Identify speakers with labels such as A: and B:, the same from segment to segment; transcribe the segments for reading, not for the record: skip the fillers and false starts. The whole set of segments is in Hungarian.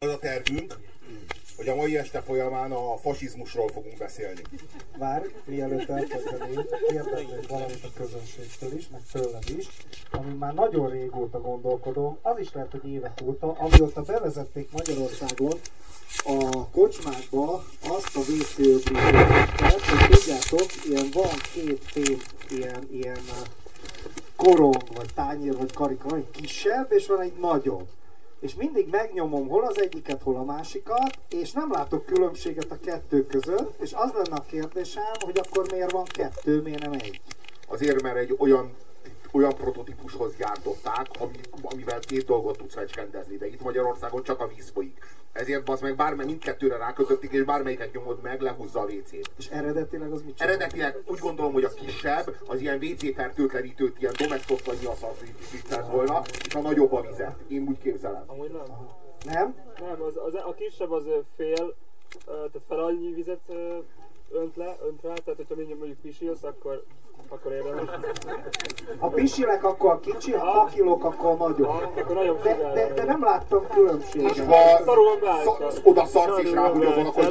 A: Az a tervünk, hogy a mai este folyamán a fasizmusról fogunk beszélni.
B: Várj, mielőtt elkezdenénk, kérdeznék valamit a közönségtől is, meg tőled is, ami már nagyon régóta gondolkodom, az is lehet, hogy évek óta, amióta bevezették Magyarországon a kocsmákba azt a WC-öblítőt, hogy tudjátok, ilyen van két fém, ilyen korong, vagy tányér, vagy karika, van egy kisebb, és van egy nagyobb. És mindig megnyomom hol az egyiket, hol a másikat, és nem látok különbséget a kettő között, és az lenne a kérdésem, hogy akkor miért van kettő, miért nem egy?
A: Azért, mert egy olyan prototípushoz gyártották, amivel két dolgot tudsz fecskendezni, de itt Magyarországon csak a víz folyik. Ezért az meg mindkettőre rákötötték, és bármelyiket nyomod meg, lehúzza a WC-t.
B: És eredetileg az mit csinál?
A: Eredetileg úgy gondolom, hogy a kisebb, az ilyen WC-fertőtlenítőt, ilyen domestos vagy nyilaszat viccelt volna, és a nagyobb a vizet. Én úgy képzelem.
C: Amúgy nem.
B: Nem?
C: Nem, a kisebb az fél, tehát fel annyi vizet önt rá, tehát hogyha mondjuk pisilsz, akkor érdemes.
B: A pisilek akkor a kicsi, a pakilok akkor a nagyobb.
C: Akkor nagyobb
B: de nem láttam különbséget.
C: Szarul beállítva.
A: Oda szarsz és ráhúgyozol, akkor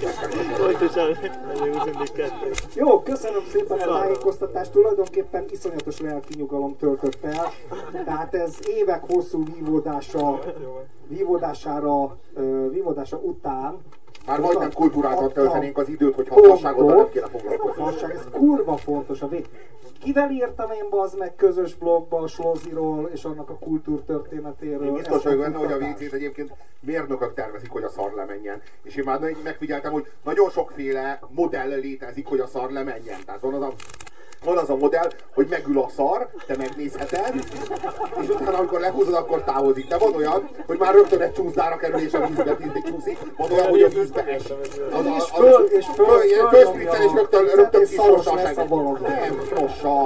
B: Jó, köszönöm szépen a tájékoztatást, tulajdonképpen iszonyatos lelki nyugalom töltött el. Tehát ez évek hosszú vívódása után
A: már majdnem kultúráltan töltenénk az időt, hogy hasznosságoddal nem kéne foglalkozni.
B: Ez kurva fontos. Kivel írtam én bazd meg közös blogba a Sloziról és annak a kultúrtörténetéről?
A: Én biztos vagyok benne, hogy a WC-t egyébként mérnökök tervezik, hogy a szar lemenjen. És én már megfigyeltem, hogy nagyon sokféle modell létezik, hogy a szar lemenjen. Tehát van az a modell, hogy megül a szar, te megnézheted, és utána, amikor lehúzod, akkor távozik. De van olyan, hogy már rögtön egy csúszdára kerül, és a vízbe csúszik. Van olyan, hogy a vízbe esik.
B: És
A: fölspriccel, és rögtön kiszorossa a segget. Nem, rossa.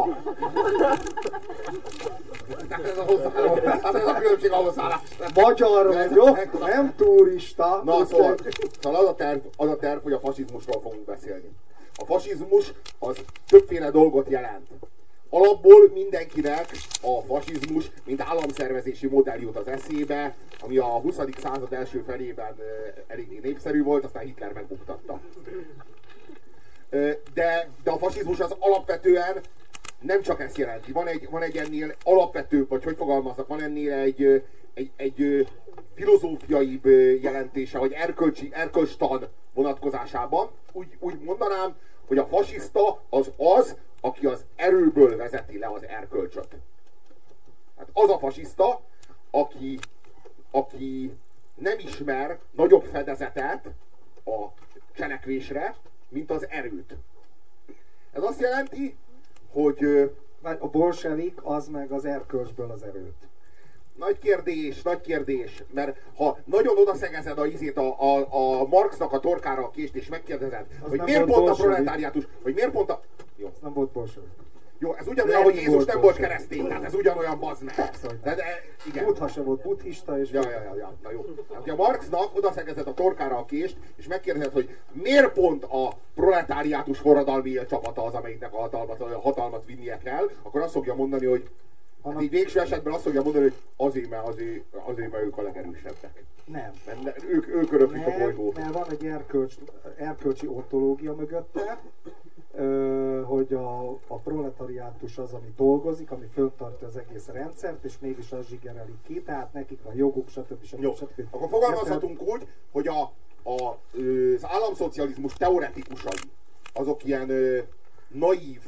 A: Ez a különbség a hozzáállás.
B: Magyar vagyok, nem turista.
A: Na, szóval az a terv, hogy a fasizmusról fogunk beszélni. A fasizmus az többféle dolgot jelent. Alapból mindenkinek a fasizmus, mint államszervezési modell jut az eszébe, ami a 20. század első felében eléggé népszerű volt, aztán Hitler megbuktatta. De a fasizmus az alapvetően nem csak ezt jelenti. Van egy ennél alapvetőbb, vagy hogy fogalmaznak, van ennél egy filozófiaibb jelentése, vagy erkölcstan vonatkozásában. Úgy mondanám, hogy a fasiszta az, aki az erőből vezeti le az erkölcsöt. Hát az a fasiszta, aki nem ismer nagyobb fedezetet a cselekvésre, mint az erőt. Ez azt jelenti, hogy
B: a bolsevik az meg az erkölcsből az erőt.
A: Nagy kérdés, mert ha nagyon odaszegezed a Marxnak a torkára a kést, és megkérdezed, hogy miért pont a proletáriátus, hogy miért pont a...
B: Jó. Ez nem volt bolsevik.
A: Jó, ez ugyanolyan, hogy Jézus nem volt keresztény, tehát ez ugyanolyan, bazd meg.
B: Igen. Buddha se volt buddhista, és...
A: Ja, na jó. Hát, a Marxnak odaszegezed a torkára a kést, és megkérdezed, hogy miért pont a proletáriátus forradalmi csapata az, amelyiknek a hatalmat vinnie kell, akkor azt fogja mondani, hogy hát így végső esetben azt fogja mondani, hogy azért, mert ők a legerősebbek.
B: Nem.
A: Ők öröklik a bolygót.
B: Mert van egy erkölcsi ontológia mögötte, hogy a proletariátus az, ami dolgozik, ami föntartja az egész rendszert, és mégis az zsigerelik ki, tehát nekik van joguk, stb.
A: Jó, akkor fogalmazhatunk úgy, hogy az államszocializmus teoretikusai, azok ilyen naív,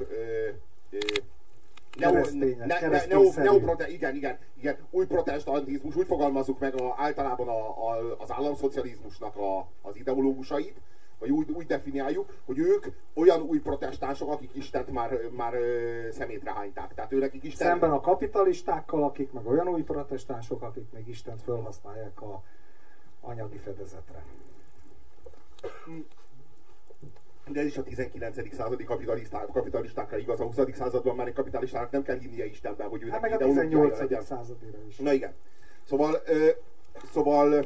A: igen, új protestantizmus, úgy fogalmazzuk meg általában az államszocializmusnak az ideológusait, vagy úgy definiáljuk, hogy ők olyan új protestánsok, akik Istent már szemétre hányták. Tehát őnekik Isten...
B: Szemben a kapitalistákkal, akik meg olyan új protestánsok, akik még Istent felhasználják a anyagi fedezetre.
A: De ez is a 19. századi kapitalistákra igaz, a 20. században már egy kapitalistának nem kell hinnie Istenben, hogy őnek
B: meg a 18. századira is.
A: Na igen. Szóval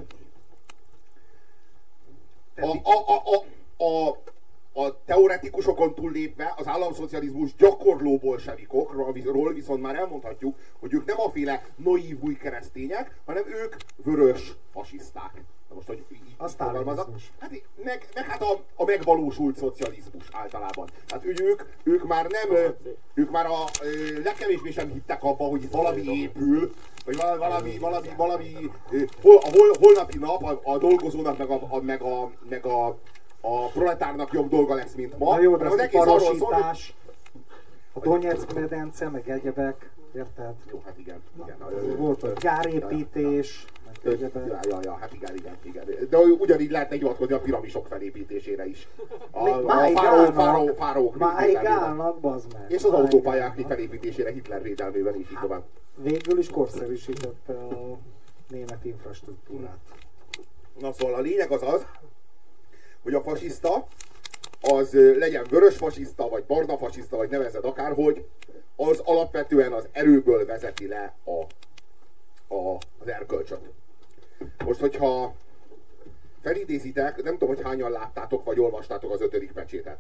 A: a teoretikusokon túllépve az államszocializmus gyakorló bolsevikokról viszont már elmondhatjuk, hogy ők nem aféle naív új keresztények, hanem ők vörös fasiszták. Most, hogy így
B: A
A: fogalmazok.
B: sztálinizmus.
A: Hát, meg hát a megvalósult szocializmus általában. Hát ők már nem, ők már a legkevésbé sem hittek abba, hogy valami épül, vagy valami a holnapi nap a dolgozónak meg a proletárnak jobb dolga lesz, mint ma.
B: Na jó, de
A: az
B: az
A: egész arról szól, hogy...
B: iparosítás, a Donetsk medence, meg egyebek, érted?
A: Jó, hát igen.
B: Volt a gyárépítés, meg egyebek.
A: Ja, hát igen. De ugyanígy lehetne hivatkozni a piramisok felépítésére is. A fárók.
B: Máig állnak, bazd meg.
A: És az autópályák felépítésére Hitler védelmében is így tovább.
B: Végül is korszerűsítette a német infrastruktúrát.
A: Na szóval a lényeg az, hogy a fasiszta, az legyen vörös fasiszta, vagy barna fasiszta, vagy nevezed akárhogy, az alapvetően az erőből vezeti le az erkölcsöt. Most, hogyha felidézitek, nem tudom, hogy hányan láttátok, vagy olvastátok az 5. pecsétet.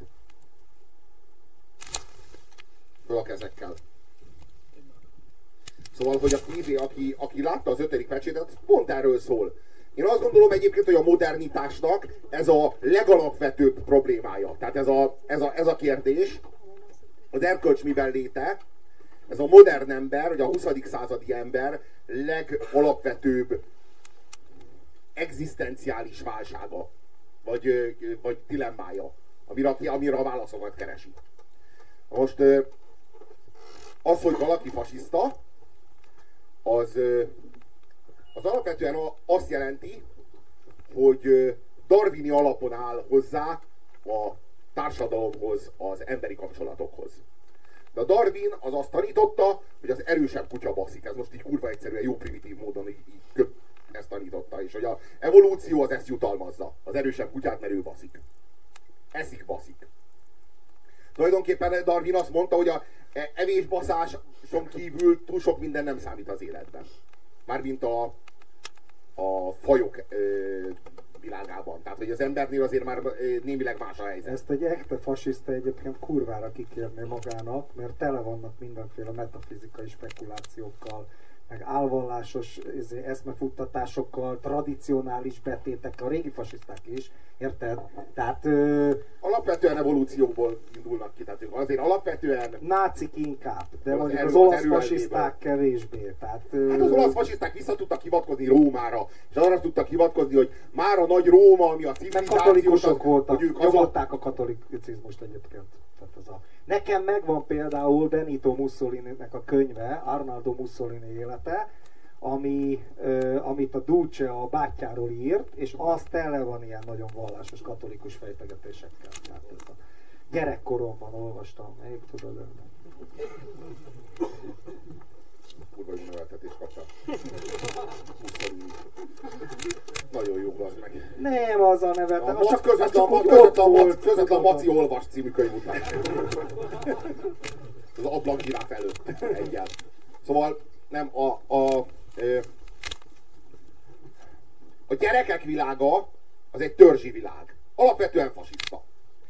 A: Föl a kezekkel. Szóval, hogy aki látta az 5. pecsétet, pont erről szól. Én azt gondolom egyébként, hogy a modernitásnak ez a legalapvetőbb problémája. Tehát ez a kérdés, az erkölcs miben léte, ez a modern ember, vagy a 20. századi ember legalapvetőbb egzisztenciális válsága, vagy dilemmája, amire a válaszokat keresi. Most az, hogy valaki fasiszta, az alapvetően azt jelenti, hogy darwini alapon áll hozzá a társadalomhoz, az emberi kapcsolatokhoz. De a Darwin az azt tanította, hogy az erősebb kutya baszik. Ez most így kurva egyszerűen, jó primitív módon így ezt tanította. És hogy az evolúció az ezt jutalmazza. Az erősebb kutyát, mert ő baszik. Eszik, baszik. Tulajdonképpen Darwin azt mondta, hogy a evésbaszáson kívül túl sok minden nem számít az életben. Mármint a fajok világában. Tehát, hogy az embernél azért már némileg más a helyzet.
B: Ezt egy ekte fasiszta egyébként kurvára kikérné magának, mert tele vannak mindenféle metafizikai spekulációkkal, meg álvallásos eszmefuttatásokkal, tradicionális betétekkel, a régi fasiszták is, érted? Tehát...
A: alapvetően evolúcióból indulnak ki, tehát azért alapvetően...
B: Nácik inkább, de mondjuk az olasz fasiszták kevésbé. Tehát,
A: hát az olasz fasiszták vissza tudtak hivatkozni Rómára, és arra tudtak hivatkozni, hogy már a nagy Róma, ami a civilizáció...
B: Katolikusok voltak, nyomották a katolicizmust egyébként. Nekem megvan például Benito Mussolininek a könyve, Arnaldo Mussolini élete, amit a Duce a bátyjáról írt, és az tele van ilyen nagyon vallásos katolikus fejtegetésekkel. Tehát ezt a gyerekkoromban olvastam, még tudod.
A: Kurva jó neveltetés kapcsán. Nagyon jó az meg.
B: Nem az a neveltetés.
A: A közvetlen Maci Olvas című könyv után. Az ablakzsiráf előtt egyel. Szóval nem a gyerekek világa az egy törzsi világ. Alapvetően fasiszta.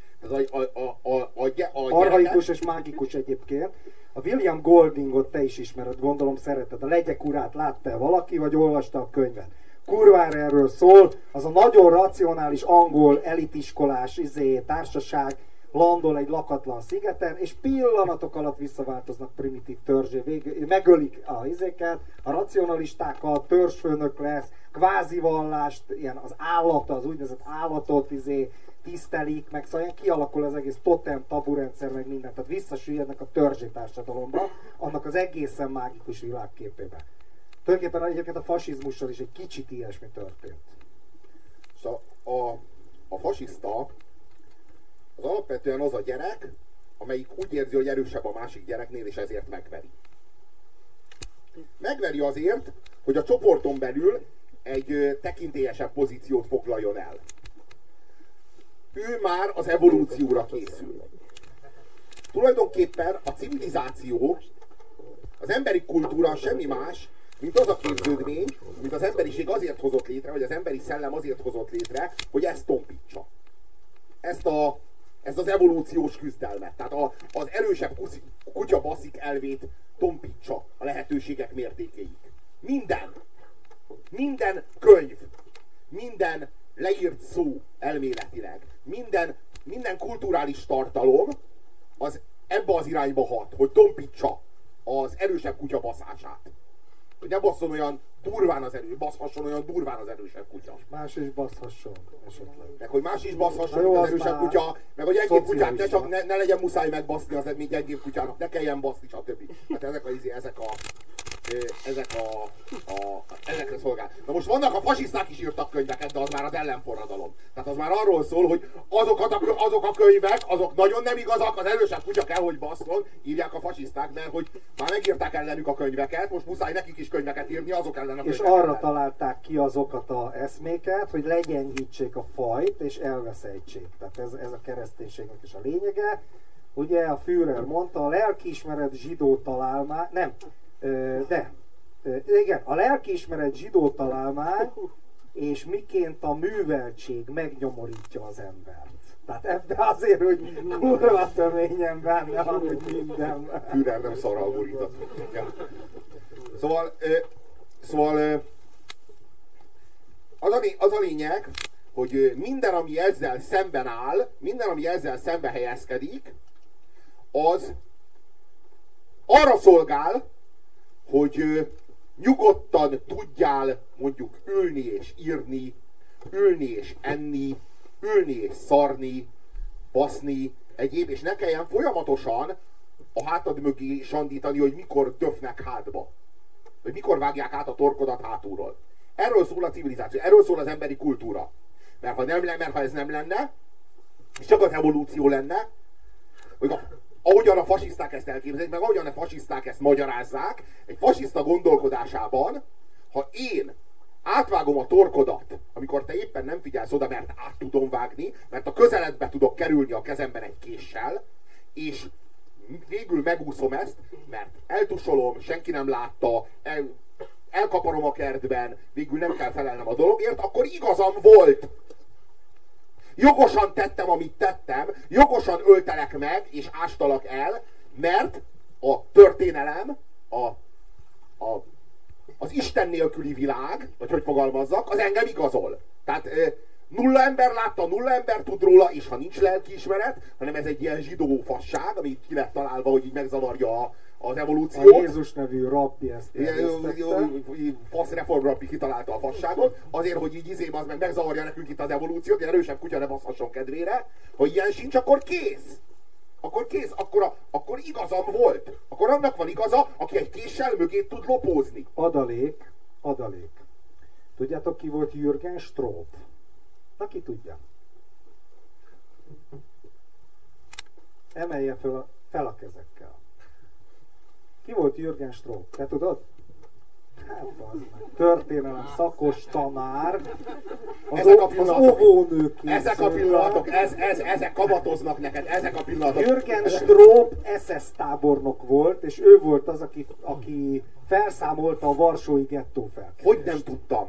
B: Arhaikus és mágikus egyébként. A William Goldingot te is ismered, gondolom szereted. A Legyek urát látta valaki, vagy olvasta a könyvet? Kurvára erről szól, az a nagyon racionális angol elitiskolás társaság landol egy lakatlan szigeten, és pillanatok alatt visszaváltoznak primitív törzsé. Megölik a izéket, a racionalistákat, törzsfőnök lesz, kvázi vallást, ilyen az állata, az úgynevezett állatot tisztelik, meg szóval ilyen kialakul az egész totem, taburendszer, meg minden. Tehát visszasüllyednek a törzsi társadalomba, annak az egészen mágikus világképébe. Tulajdonképpen egyébként a fasizmussal is egy kicsit ilyesmi történt.
A: Szóval a fasiszta az alapvetően az a gyerek, amelyik úgy érzi, hogy erősebb a másik gyereknél, és ezért megveri. Megveri azért, hogy a csoporton belül egy tekintélyesebb pozíciót foglaljon el. Ő már az evolúcióra készül. Tulajdonképpen a civilizáció, az emberi kultúra semmi más, mint az a képződmény, amit az emberiség azért hozott létre, vagy az emberi szellem azért hozott létre, hogy ezt tompítsa. Ezt az evolúciós küzdelmet. Tehát az erősebb kutya baszik elvét tompítsa a lehetőségek mértékéig. Minden könyv, minden leírt szó elméletileg, minden kulturális tartalom az ebbe az irányba hat, hogy tompítsa az erősebb kutya baszását. Hogy ne basszon olyan durván az baszhasson olyan durván az erősebb kutya.
B: Más is baszhasson esetleg.
A: Meg hogy más is baszhasson, mint az erősebb kutya, meg hogy egy kutyát ne legyen muszáj megbaszni az mint egy kutyának, ne kelljen baszni, stb. Hát ezekre szolgál. Na most vannak a fasiszták is írtak könyveket, de az már az ellenforradalom. Tehát az már arról szól, hogy azok a könyvek, azok nagyon nem igazak, az erősebb kutya kell, hogy basszon, írják a fasiszták, mert hogy már megírták ellenük a könyveket, most muszáj nekik is könyveket írni, azok ellen a könyvek.
B: És arra találták ki azokat az eszméket, hogy legyengítsék a fajt és elveszejtsék. Tehát ez a kereszténységnek is a lényege. Ugye a Führer mondta, a lelkiismeret zsidó találmány, igen, a lelkiismeret zsidó találmány, és miként a műveltség megnyomorítja az embert. Tehát ebben azért, hogy kurva töményen benne van, hogy minden.
A: Führer nem szarral borított. Ja. Szóval az a lényeg, hogy minden, ami ezzel szemben áll, minden, ami ezzel szembe helyezkedik, az arra szolgál, hogy nyugodtan tudjál mondjuk ülni és írni, ülni és enni, ülni és szarni, baszni, egyéb, és ne kelljen folyamatosan a hátad mögé sandítani, hogy mikor döfnek hátba. Hogy mikor vágják át a torkodat hátulról. Erről szól a civilizáció, erről szól az emberi kultúra. Mert ha ez nem lenne, és csak az evolúció lenne, hogy ahogyan a fasiszták ezt elképzelik, meg ahogyan a fasiszták ezt magyarázzák, egy fasiszta gondolkodásában, ha én átvágom a torkodat, amikor te éppen nem figyelsz oda, mert át tudom vágni, mert a közeledbe tudok kerülni a kezemben egy késsel, és végül megúszom ezt, mert eltusolom, senki nem látta, elkaparom a kertben, végül nem kell felelnem a dologért, akkor igazam volt. Jogosan tettem, amit tettem, jogosan öltelek meg, és ástalak el, mert a történelem, az Isten nélküli világ, vagy hogy fogalmazzak, az engem igazol. Tehát nulla ember látta, nulla ember tud róla, és ha nincs lelkiismeret, hanem ez egy ilyen zsidó fasság, ami ki lett találva, hogy így megzavarja az evolúciót.
B: A Jézus nevű rabbi ezt
A: fasz reformrabbi kitalálta a fasságot, azért, hogy így az meg megzavarja nekünk itt az evolúciót, egy erősebb kutya ne baszhasson kedvére, ha ilyen sincs, akkor kész. Akkor kész, akkor igazam volt. Akkor annak van igaza, aki egy késsel mögé tud lopózni.
B: Adalék. Tudjátok, ki volt Jürgen Stróp? Na, ki tudja? Emelje fel a kezekkel. Ki volt Jürgen Stróp? Te tudod? Hát az meg. Történelem szakos tanár. Az óvónők.
A: Ezek a pillanatok, ezek kamatoznak neked, ezek a pillanatok.
B: Jürgen Stróp SS tábornok volt, és ő volt az, aki felszámolta a varsói gettó felkelést.
A: Hogy nem tudtam?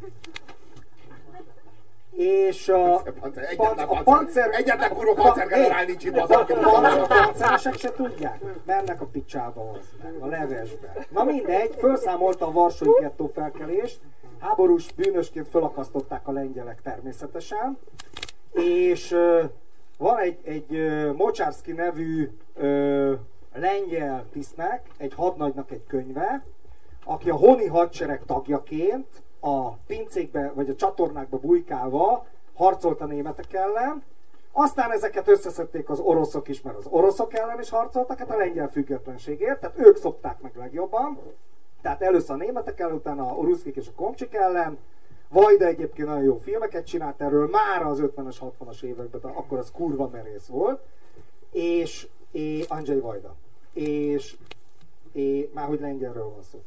B: És
A: egyetlen kurva pancergenerál nincs itt az
B: a panceresek se tudják. Mennek a picsába az meg, a levesbe. Na mindegy, felszámolta a varsói gettó felkelést, háborús bűnösként felakasztották a lengyelek természetesen, és van egy Moczarski nevű lengyel tisztnek, egy hadnagynak egy könyve, aki a honi hadsereg tagjaként a pincékbe, vagy a csatornákba bujkálva harcolt a németek ellen, aztán ezeket összeszedték az oroszok is, mert az oroszok ellen is harcoltak, hát a lengyel függetlenségért, tehát ők szokták meg legjobban, tehát először a németek ellen, utána a ruszkik és a komcsik ellen. Vajda egyébként nagyon jó filmeket csinált erről, már az 50-es, 60-as években, akkor az kurva merész volt, és Andrzej Vajda, és már hogy lengyelről van szó.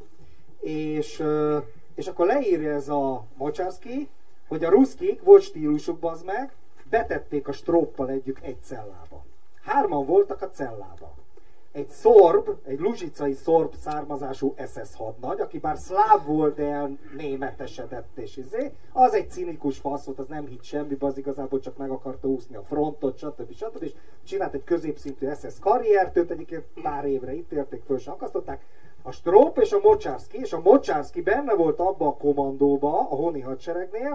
B: És akkor leírja ez a Moczarski, hogy a ruszkik, volt stílusuk, bazd meg, betették a Stróppal együtt egy cellába. 3 voltak a cellában. Egy szorb, egy luzsicai szorb származású SS hadnagy, aki bár szláv volt, de elnémetesedett és az egy cinikus fasz volt, az nem hitt semmibe, az igazából csak meg akarta úszni a frontot, stb. És csinált egy középszintű SS karriert, őt egyébként pár évre ítélték, föl sem akasztották. A Stróp és a Moczarski benne volt abba a kommandóba, a honi hadseregnél,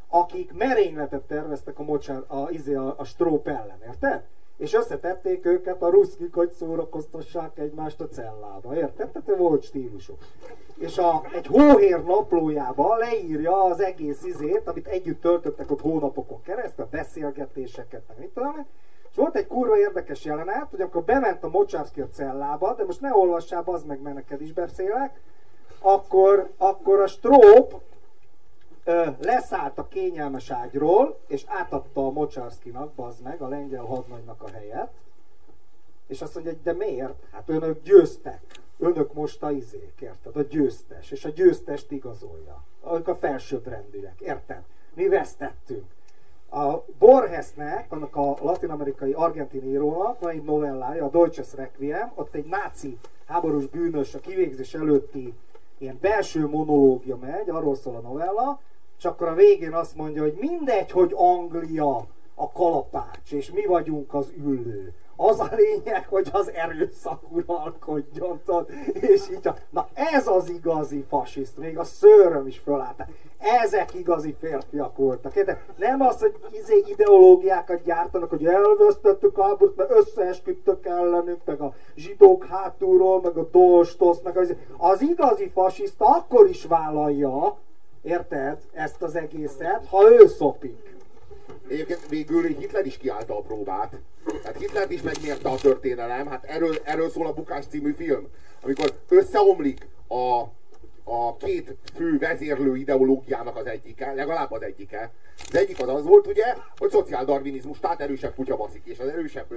B: akik merényletet terveztek a Stróp ellen, érted? És összetették őket a ruszkik, hogy szórakoztassák egymást a cellába, érted? Tehát volt stílusuk. És egy hóhér naplójában leírja az egész amit együtt töltöttek ott hónapokon keresztül, a beszélgetéseket, meg mit tudom én. És volt egy kurva érdekes jelenet, hogy akkor bement a Mocsárszky a cellába, de most ne olvassál, bazd meg, mert neked is beszélek, akkor a Stróp leszállt a kényelmes ágyról, és átadta a Mocsárszkynak, bazd meg, a lengyel hadnagynak a helyet, és azt mondja, hogy de miért? Hát önök győztek. Önök most a érted? A győztes. És a győztest igazolja. Ők a felsőbbrendűek, érted? Mi vesztettünk. A Borgesnek, annak a latin-amerikai argentin írónak van egy novellája, a Deutsches Requiem, ott egy náci háborús bűnös a kivégzés előtti ilyen belső monológia megy, arról szól a novella, és akkor a végén azt mondja, hogy mindegy, hogy Anglia a kalapács, és mi vagyunk az üllő. Az a lényeg, hogy az erőszak uralkodjon, és így, na ez az igazi fasiszt, még a szőröm is fölállt. Ezek igazi férfiak voltak. De nem az, hogy ideológiákat gyártanak, hogy elvesztettük a háborút, mert összeesküdtök ellenük, meg a zsidók hátulról, meg a dolstosz, meg az igazi fasiszta akkor is vállalja, érted, ezt az egészet, ha ő szopik.
A: Egyébként végül Hitler is kiállta a próbát. Tehát Hitlert is megnyerte a történelem, hát erről szól a Bukás című film. Amikor összeomlik a két fő vezérlő ideológiának az egyike, legalább az egyike. Az egyik az volt ugye, hogy szociáldarvinizmus, tehát erősebb kutya baszik, és az erősebb,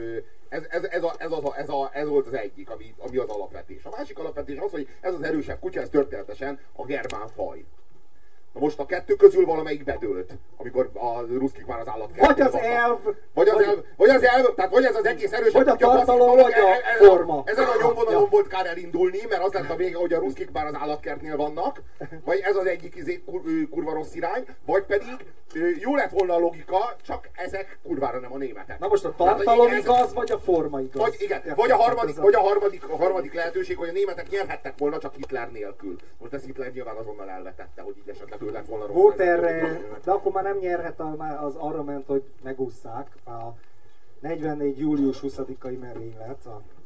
A: ez volt az egyik, ami az alapvetés. A másik alapvetés az, hogy ez az erősebb kutya, ez történetesen a germán faj. Na most a kettő közül valamelyik bedőlt, amikor a ruszkik már az állatkertnél
B: Vagy az elv!
A: Vagy az elv, tehát vagy ez az egész erősebb
B: kutya tartalom, vagy a forma.
A: Ezen a nyomvonalon volt kár elindulni, mert az lett a vége, hogy a ruszkik már az állatkertnél vannak, vagy ez az egyik kurva rossz irány, vagy pedig jó lett volna a logika, csak ezek kurvára nem a németek.
B: Na most a tartalom igaz, vagy a forma igaz?
A: Vagy, igen, vagy a harmadik lehetőség, hogy a németek nyerhettek volna csak Hitler nélkül. Most ezt Hitler nyilván azonnal elvetette, hogy így esetleg ő lett volna rossz.
B: Volt erre, de akkor már nem nyerhet, az arra ment, hogy megússzák a 44. július 20-ai merénylet.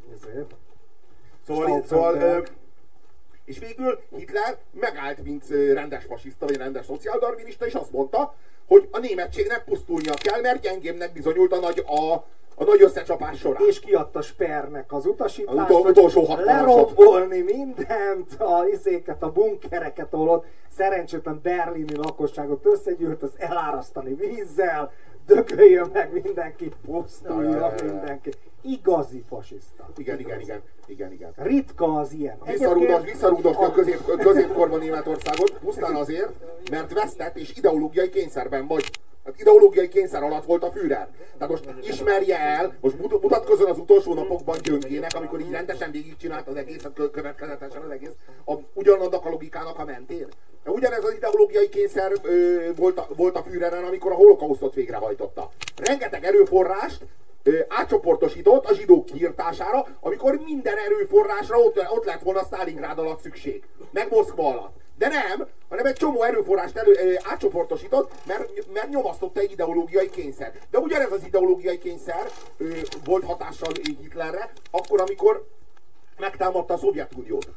A: Szóval és végül Hitler megállt, mint rendes fasiszta, vagy rendes szociáldarvinista, és azt mondta, hogy a németségnek pusztulnia kell, mert gyengémnek bizonyult a nagy összecsapás során.
B: És kiadta Sperrnek az utasítást,
A: utolsó
B: lerombolni mindent, a bunkereket, ahol ott szerencsétlen berlini lakosságot összegyűlt, az elárasztani vízzel, dögöljön meg mindenki, pusztuljon mindenki. Igazi fasiszta.
A: Igen.
B: Ritka az ilyen.
A: Visszarúdosni a középkorban Németországot pusztán azért, mert vesztett és ideológiai kényszerben vagy. Hát ideológiai kényszer alatt volt a Führer. Tehát most ismerje el, most mutatkozzon az utolsó napokban gyöngének, amikor így rendesen végigcsinált az egész, következetesen az egész, ugyanannak a logikának a mentén. De ugyanez az ideológiai kényszer volt a Führeren, amikor a holokausztot végrehajtotta. Rengeteg erőforrást átcsoportosított a zsidók kiirtására, amikor minden erőforrásra ott lett volna Sztálingrád alatt szükség. Meg Moszkva alatt. De nem, hanem egy csomó erőforrást átcsoportosított, mert nyomasztotta egy ideológiai kényszer. De ugyanez az ideológiai kényszer volt hatással Hitlerre, akkor, amikor megtámadta a Szovjetuniót.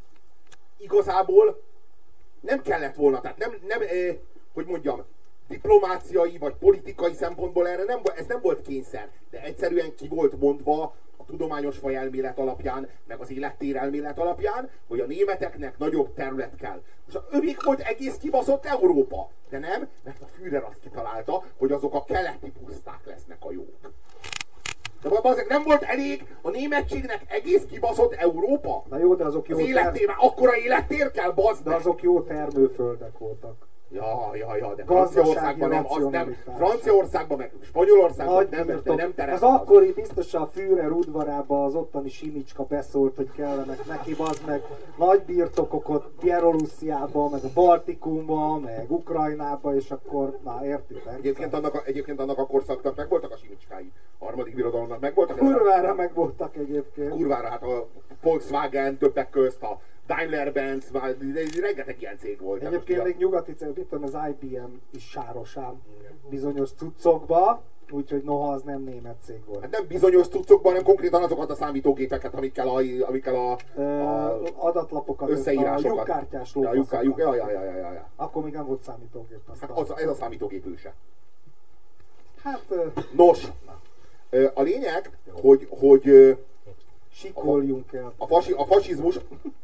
A: Igazából nem kellett volna, tehát hogy mondjam, diplomáciai vagy politikai szempontból ez nem volt kényszer, de egyszerűen ki volt mondva a tudományos fajelmélet alapján, meg az élettérelmélet alapján, hogy a németeknek nagyobb terület kell. Most övék volt egész kibaszott Európa, de nem, mert a Führer azt kitalálta, hogy azok a keleti puszták lesznek a jók. De azért nem volt elég a németségnek egész kibaszott Európa?
B: Na jó, de azok jó
A: akkora élettér kell, bazd meg!
B: De azok jó termőföldek voltak.
A: Ja, de Franciaországban nem, Franciaországban meg Spanyolországban nem terem.
B: Az akkori biztosan a Führer udvarában az ottani Simicska beszólt, hogy kellenek neki, bazd meg nagy birtokokat Bielorussziában, meg a Baltikumban, meg Ukrajnában, és akkor, na értitek?
A: Egyébként annak a korszaknak megvoltak a Simicskái. A harmadik birodalomnak megvoltak.
B: Kurvára megvoltak egyébként.
A: Kurvára, hát a Volkswagen többek közt, a Daimler-Benz, már rengeteg ilyen cég volt.
B: Egyébként még nyugati cég, itt van az IBM is sárosán bizonyos cuccokba, úgyhogy noha az nem német cég volt.
A: Hát nem bizonyos cuccokban, hanem konkrétan azokat a számítógépeket, amikkel a
B: adatlapokat,
A: összeírásokat.
B: a lyukkártyás
A: lófaszokat.
B: Ja. Akkor még nem volt számítógép.
A: Hát ez a számítógép őse.
B: Hát...
A: Nos, a lényeg, hogy
B: sikoljunk el.
A: A fasizmus...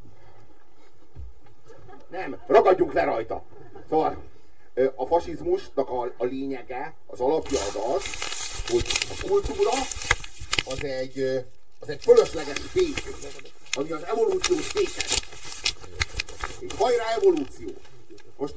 A: Nem, ragadjunk le rajta. Szóval a fasizmusnak a lényege, az alapja az, hogy a kultúra az egy fölösleges fék, ami az evolúciós féket. És hajrá evolúció. Most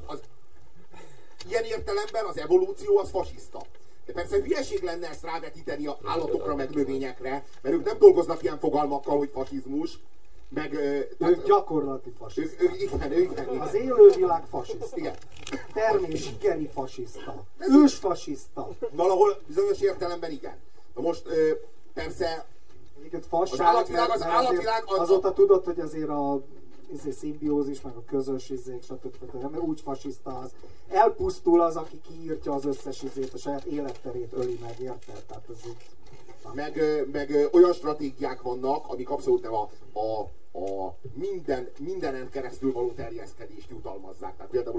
A: ilyen értelemben az evolúció az fasiszta. De persze hülyeség lenne ezt rávetíteni az állatokra meg növényekre, mert ők nem dolgoznak ilyen fogalmakkal, hogy fasizmus, meg...
B: Ők gyakorlati fasiszta.
A: Igen.
B: Az élővilág fasiszta.
A: Igen.
B: Termés igeri fasiszta. Ős fasiszta.
A: Valahol bizonyos értelemben igen. Na most persze...
B: Az állatvilág azóta tudod, hogy azért a szimbiózis, meg a közös stb. Mert úgy fasiszta az. Elpusztul az, aki kiírtja az összes a saját életterét öli meg, érted? Tehát ez így...
A: Meg olyan stratégiák vannak, amik abszolút nem a mindenen keresztül való terjeszkedést jutalmazzák. Tehát például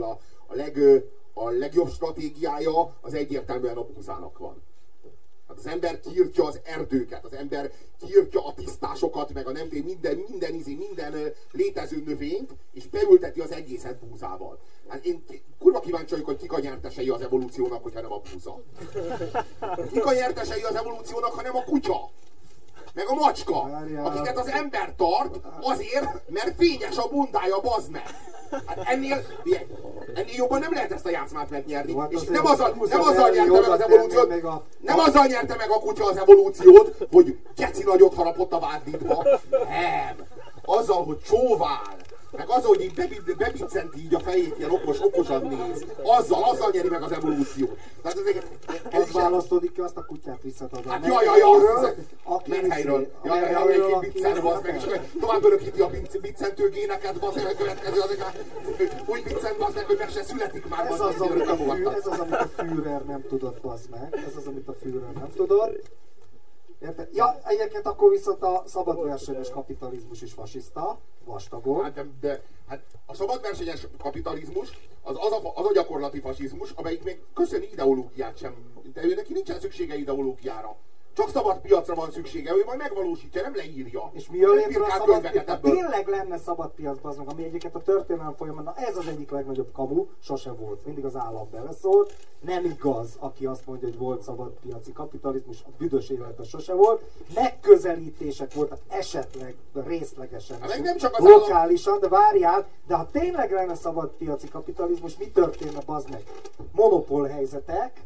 A: a legjobb stratégiája az egyértelműen a búzának van. Hát az ember kiírtja az erdőket, az ember kiírtja a tisztásokat, meg a nem minden létező növényt, és beülteti az egészet búzával. Hát én kurva kíváncsi vagyok, hogy kik a nyertesei az evolúciónak, hogyha nem a búza. Kik a nyertesei az evolúciónak, ha nem a kutya? Meg a macska, akiket az ember tart azért, mert fényes a bundája, bazd meg. Hát ennél jobban nem lehet ezt a játszmát megnyerni. Hát és nem azzal nyerte meg az evolúciót, nem azzal nyerte meg a kutya az evolúciót, hogy keci nagyot harapott a vádlitba. Nem. Azzal, hogy csóvál. Meg azzal, hogy így bebiccenti így a fejét, ilyen okosan néz. Azzal nyeri meg az evolúciót. Tehát
B: ez választódik ki, azt a kutyát visszatadom.
A: Hát menhelyről. Egy biccent, bazd meg, és tovább örökíti a biccentő géneket, bazd meg, a következő új biccent, bazd meg, hogy meg se születik már,
B: ez az, amit a Führer nem tudott, bazd meg. Ez az, amit a Führer nem tudott. Érted? Ja, egyébként akkor viszont a szabadversenyes kapitalizmus is fasiszta, vastagon.
A: Hát a szabadversenyes kapitalizmus az a gyakorlati fasizmus, amelyik még köszöni ideológiát sem. De ő neki nincsen szüksége ideológiára. Csak szabad piacra van szüksége, ő majd megvalósítja, nem leírja.
B: És mi a létre a szabad piac? Tényleg lenne szabad piac, az meg, ami egyébként a történelem folyamán, na ez az egyik legnagyobb kamu, sose volt. Mindig az állam beleszólt. Nem igaz, aki azt mondja, hogy volt szabad piaci kapitalizmus, a büdös életben sose volt. Megközelítések voltak esetleg részlegesen, lokálisan, de várjál, de ha tényleg lenne szabad piaci kapitalizmus, mi történne, bazd meg? Monopól helyzetek,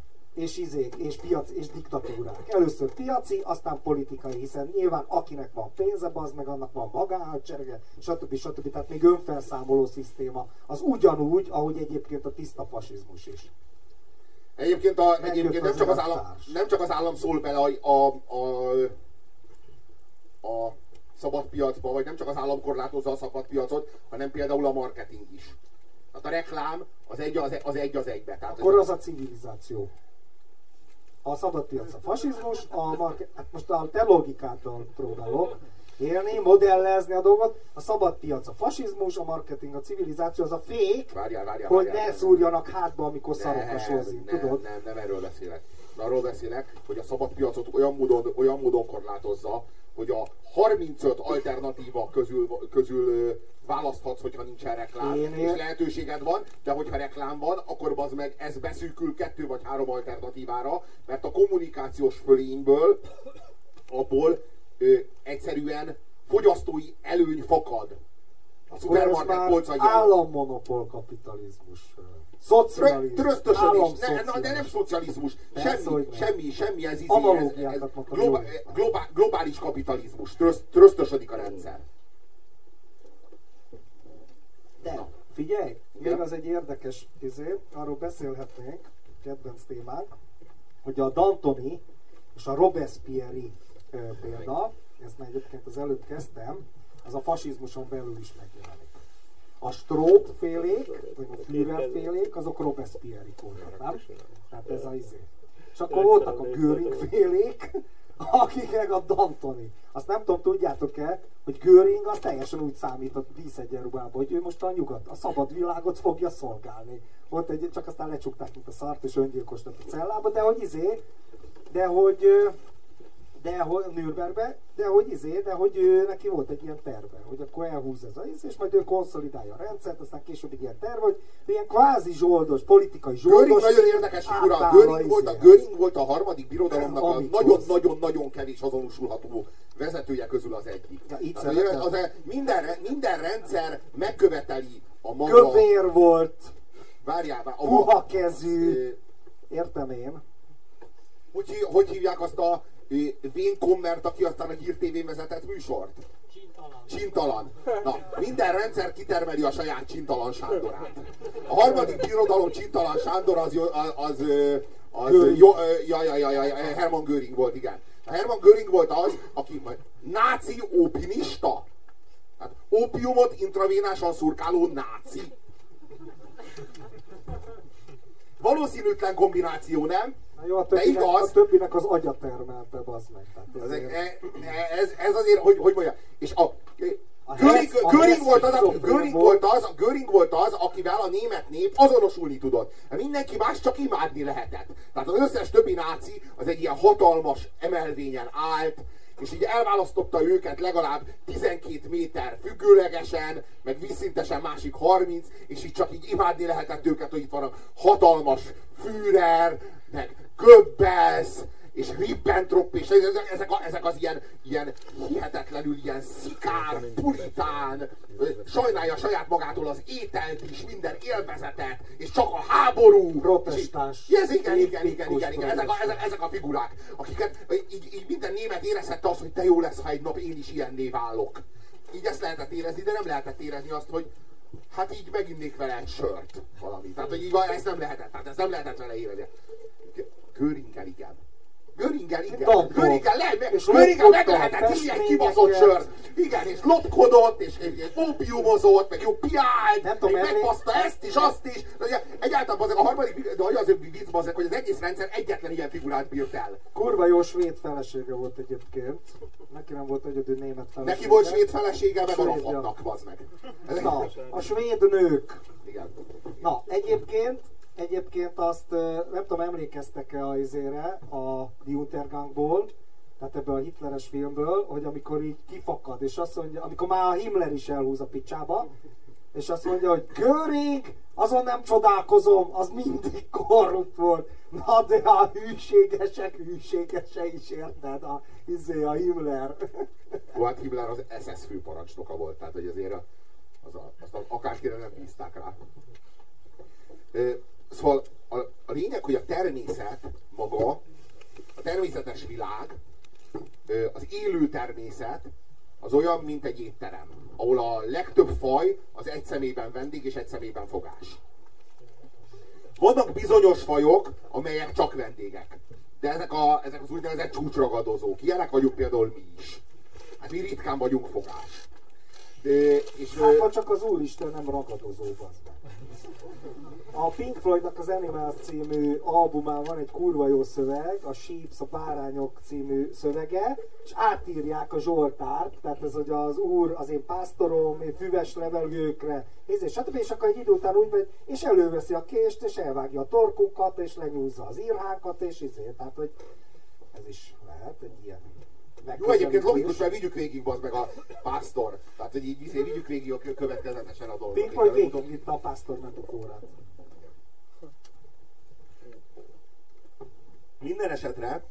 B: és piac és diktatúrák. Először piaci, aztán politikai, hiszen nyilván akinek van pénze, az meg annak van magáncserege, stb. Tehát még önfelszámoló szisztéma. Az ugyanúgy, ahogy egyébként a tiszta fasizmus is.
A: Egyébként nem csak az állam szól bele a szabad piacba, vagy nem csak az állam korlátozza a szabad piacot, hanem például a marketing is. Tehát a reklám az egybe. Tehát
B: akkor az a civilizáció. A szabad piac a fasizmus, hát most a te logikáddal próbálok élni, modellezni a dolgot. A szabad piac a fasizmus, a marketing a civilizáció, az a fék, hogy ne szúrjanak hátba, amikor szarok a sorzin, tudod?
A: Nem erről beszélek. Arról beszélek, hogy a szabad piacot olyan módon korlátozza, hogy a 35 alternatíva közül választhatsz, hogyha nincsen reklám, és lehetőséged van, de hogyha reklám van, akkor bazd meg ez beszűkül 2 vagy 3 alternatívára, mert a kommunikációs fölényből abból egyszerűen fogyasztói előny fakad.
B: A szupermarket polcain. Állammonopól kapitalizmus. Szocializmus.
A: De nem szocializmus. Semmi ez globális kapitalizmus. Trösztösödik a rendszer.
B: De figyelj, még az egy érdekes arról beszélhetnénk, kedvenc témánk, hogy a Dantoni és a Robespierre-i példa, ezt már egyébként az előbb kezdtem, az a fasizmuson belül is megjelenik. A Stroop félék, vagy a Führer félék, azok Robespierre-ik voltak, nem? Tehát ez a izé. És akkor voltak a Göring félék, akik meg a Dantoni. Azt nem tudom, tudjátok-e, hogy Göring az teljesen úgy számított díszegyenruhában, hogy ő most a nyugat, a szabad világot fogja szolgálni. Volt egy, csak aztán lecsukták, mint a szart, és öngyilkos lett a cellába, de hogy izé, de hogy Nürnbergbe, de hogy ő, neki volt egy ilyen terve, hogy akkor elhúz ez a íz, és majd ő konszolidálja a rendszert, aztán később egy ilyen terve, hogy ilyen kvázi zsoldos, politikai zsoldos.
A: Göring nagyon érdekes figura. Göring volt a harmadik birodalomnak a nagyon-nagyon-nagyon kevés azonosulható vezetője közül az egyik. Ja, minden rendszer megköveteli a maga...
B: Kövér volt,
A: várjál,
B: puha kezű, értem én.
A: Hogy hívják azt a Vén Kommert, aki aztán a Hír TV-n vezetett műsort? Csintalan. Na, minden rendszer kitermeli a saját Csintalan Sándorát. A harmadik birodalom Csintalan Sándor Hermann Göring volt, igen. A Hermann Göring volt az, aki náci ópinista. Tehát ópiumot intravénásan szurkáló náci. Valószínűtlen kombináció, nem?
B: Jó, a többinek az agya termelte, bazd meg.
A: Ez azért, hogy mondja, és Göring volt az, akivel a német nép azonosulni tudott. Mindenki más csak imádni lehetett. Tehát az összes többi náci az egy ilyen hatalmas emelvényen állt, és így elválasztotta őket legalább 12 méter függőlegesen, meg vízszintesen másik 30, és így csak így imádni lehetett őket, hogy itt van a hatalmas Führer, meg Goebbels, és Ribbentrop, és ezek az ilyen hihetetlenül ilyen szikár, puritán, sajnálja saját magától az ételt is, minden élvezetet, és csak a háború.
B: Protestáns.
A: Igen, ezek a figurák, akiket így minden német érezhette azt, hogy de jó lesz, ha egy nap én is ilyenné válok. Így ezt lehetett érezni, de nem lehetett érezni azt, hogy hát így meginnék vele egy sört valami. Tehát, hogy így ezt nem lehetett, tehát ezt nem lehetett vele érezni. Göringgel igen. Göringgel meg lehetett így egy kibaszott sört. Igen, és lopkodott, és ópiumozott, meg jó piált, meg megbaszta ezt is, azt is. Egyáltalán azok a harmadik, de az vicc bazeg, hogy az egész rendszer egyetlen ilyen figurát bírt el.
B: Kurva jó svéd felesége volt egyébként. Neki nem volt egyedül német felesége.
A: Neki volt svéd felesége, meg a rofatnak, bazd meg.
B: Na, a svéd nők.
A: Igen.
B: Na, Egyébként azt, nem tudom, emlékeztek-e a Die Untergangból, tehát ebből a hitleres filmből, hogy amikor így kifakad, és azt mondja, amikor már a Himmler is elhúz a picsába, és azt mondja, hogy Göring, azon nem csodálkozom, az mindig korrupt volt. Na de a hűségese is, érted? A Himmler.
A: Hát Himmler az SS főparancsnoka volt, tehát hogy azért azt akárkire nem bízták rá. Szóval a lényeg, hogy a természet maga, a természetes világ, az élő természet, az olyan, mint egy étterem, ahol a legtöbb faj az egy szemében vendég és egy szemében fogás. Vannak bizonyos fajok, amelyek csak vendégek. De ezek az úgynevezett csúcsragadozók. Ilyenek vagyunk például mi is. Hát mi ritkán vagyunk fogás.
B: Hát ha csak az Úristen nem ragadozó, az. A Pink Floydnak az Animals című albumán van egy kurva jó szöveg, a Sheeps, a Bárányok című szövege, és átírják a Zsoltárt, tehát ez, hogy az Úr az én pásztorom, én füves levelőkre, és akkor egy idő után úgy megy, és előveszi a kést, és elvágja a torkunkat, és lenyúzza az írhánkat, és tehát, hogy ez is lehet egy ilyen.
A: Jó, egyébként logikus, mert vigyük végig, bazd meg a pásztor. Tehát, hogy így vigyük végig a következetesen a dolgot.
B: Pink Floyd végig itt a pásztor metukórát.
A: Minden esetre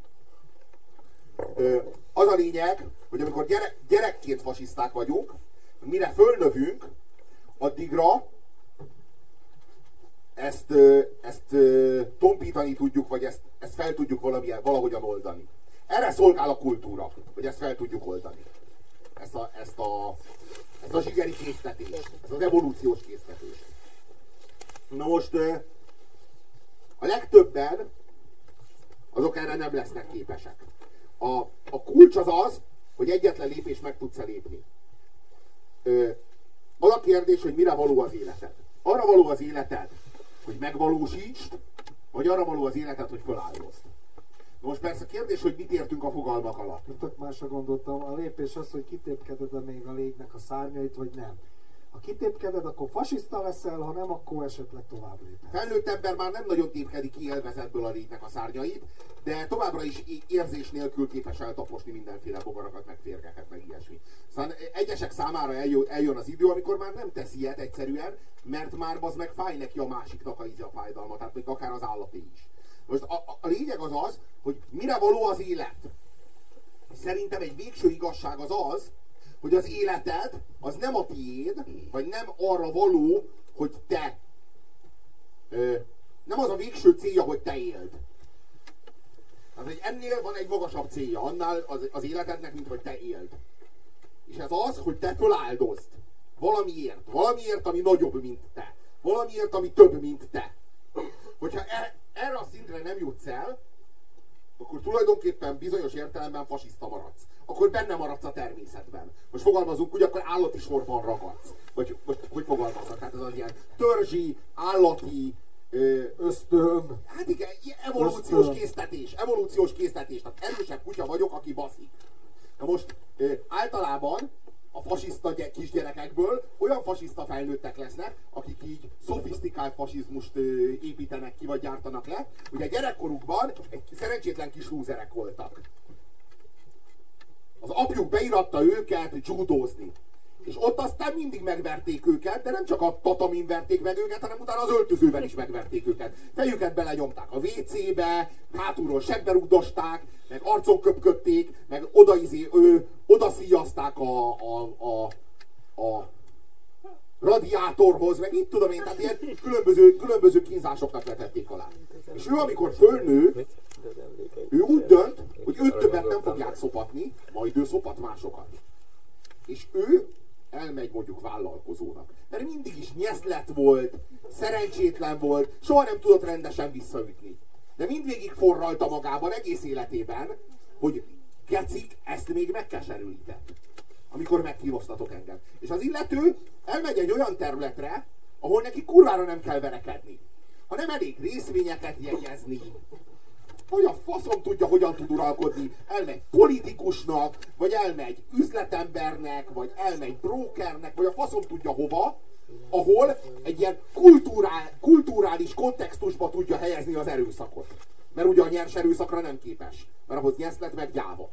A: az a lényeg, hogy amikor gyerekként fasiszták vagyunk, mire fölnövünk, addigra ezt tompítani tudjuk, vagy ezt fel tudjuk valahogyan oldani. Erre szolgál a kultúra, hogy ezt fel tudjuk oldani. Ezt a zsigeri késztetés, ezt az evolúciós késztetés. Na most a legtöbben azok erre nem lesznek képesek. A kulcs az az, hogy egyetlen lépés meg tudsz lépni. Az a kérdés, hogy mire való az életed. Arra való az életed, hogy megvalósítsd, vagy arra való az életed, hogy feláldozd. Most persze kérdés, hogy mit értünk a fogalmak alatt.
B: Tök másra gondoltam, a lépés az, hogy kitépkeded-e még a légnek a szárnyait, vagy nem. Ha kitépkeded, akkor fasiszta leszel, ha nem, akkor esetleg tovább léphetsz.
A: Felnőtt ember már nem nagyon tépkedik ki élvezetből a légnek a szárnyait, de továbbra is érzés nélkül képes eltaposni mindenféle bogarakat, meg férgeket, meg ilyesmi. Szóval egyesek számára eljön az idő, amikor már nem tesz ilyet egyszerűen, mert már az meg fáj neki a másiknak a fájdalma, tehát még akár az állaté is. Most a lényeg az, hogy mire való az élet. Szerintem egy végső igazság az, hogy az életed az nem a tiéd, vagy nem arra való, hogy te nem az a végső célja, hogy te éld. Tehát, hogy ennél van egy magasabb célja, annál az életednek, mint hogy te éld. És ez az, hogy te föláldozd. Valamiért, ami nagyobb, mint te. Valamiért, ami több, mint te. Hogyha erre a szintre nem jutsz el, akkor tulajdonképpen bizonyos értelemben fasiszta maradsz. Akkor benne maradsz a természetben. Most fogalmazunk úgy, akkor állati sorban ragadsz. Vagy most hogy fogalmazok? Hát ez az ilyen törzsi, állati,
B: ösztön.
A: Hát igen, evolúciós késztetés. Tehát erősebb kutya vagyok, aki baszik. Na most általában a fasiszta kisgyerekekből olyan fasiszta felnőttek lesznek, akik így szofisztikált fasizmust építenek ki, vagy gyártanak le. Ugye gyerekkorukban egy szerencsétlen kis lúzerek voltak. Az apjuk beiratta őket judózni. És ott aztán mindig megverték őket, de nem csak a tatamin verték meg őket, hanem utána az öltözőben is megverték őket. Fejüket belenyomták a WC-be, hátulról sebbe rugdosták, meg arcon köpködték, meg odaszíjazták a radiátorhoz, meg itt tudom én, tehát ilyen különböző kínzásoknak vetették alá. És ő, amikor fölnő, ő úgy dönt, hogy őt többet nem fogják szopatni, majd ő szopat másokat. És ő elmegy mondjuk vállalkozónak. Mert mindig is nyeszlet volt, szerencsétlen volt, soha nem tudott rendesen visszaütni. De mindvégig forralta magában egész életében, hogy gecik, ezt még megkeserülített. Amikor megkínoztatok engem. És az illető elmegy egy olyan területre, ahol neki kurvára nem kell verekedni. Ha nem elég részvényeket jegyezni, hogy a faszom tudja, hogyan tud uralkodni. Elmegy politikusnak, vagy elmegy üzletembernek, vagy elmegy brokernek, vagy a faszom tudja hova, ahol egy ilyen kulturális kontextusba tudja helyezni az erőszakot. Mert ugye a nyers erőszakra nem képes. Mert ahhoz nyeszlet meg gyáva.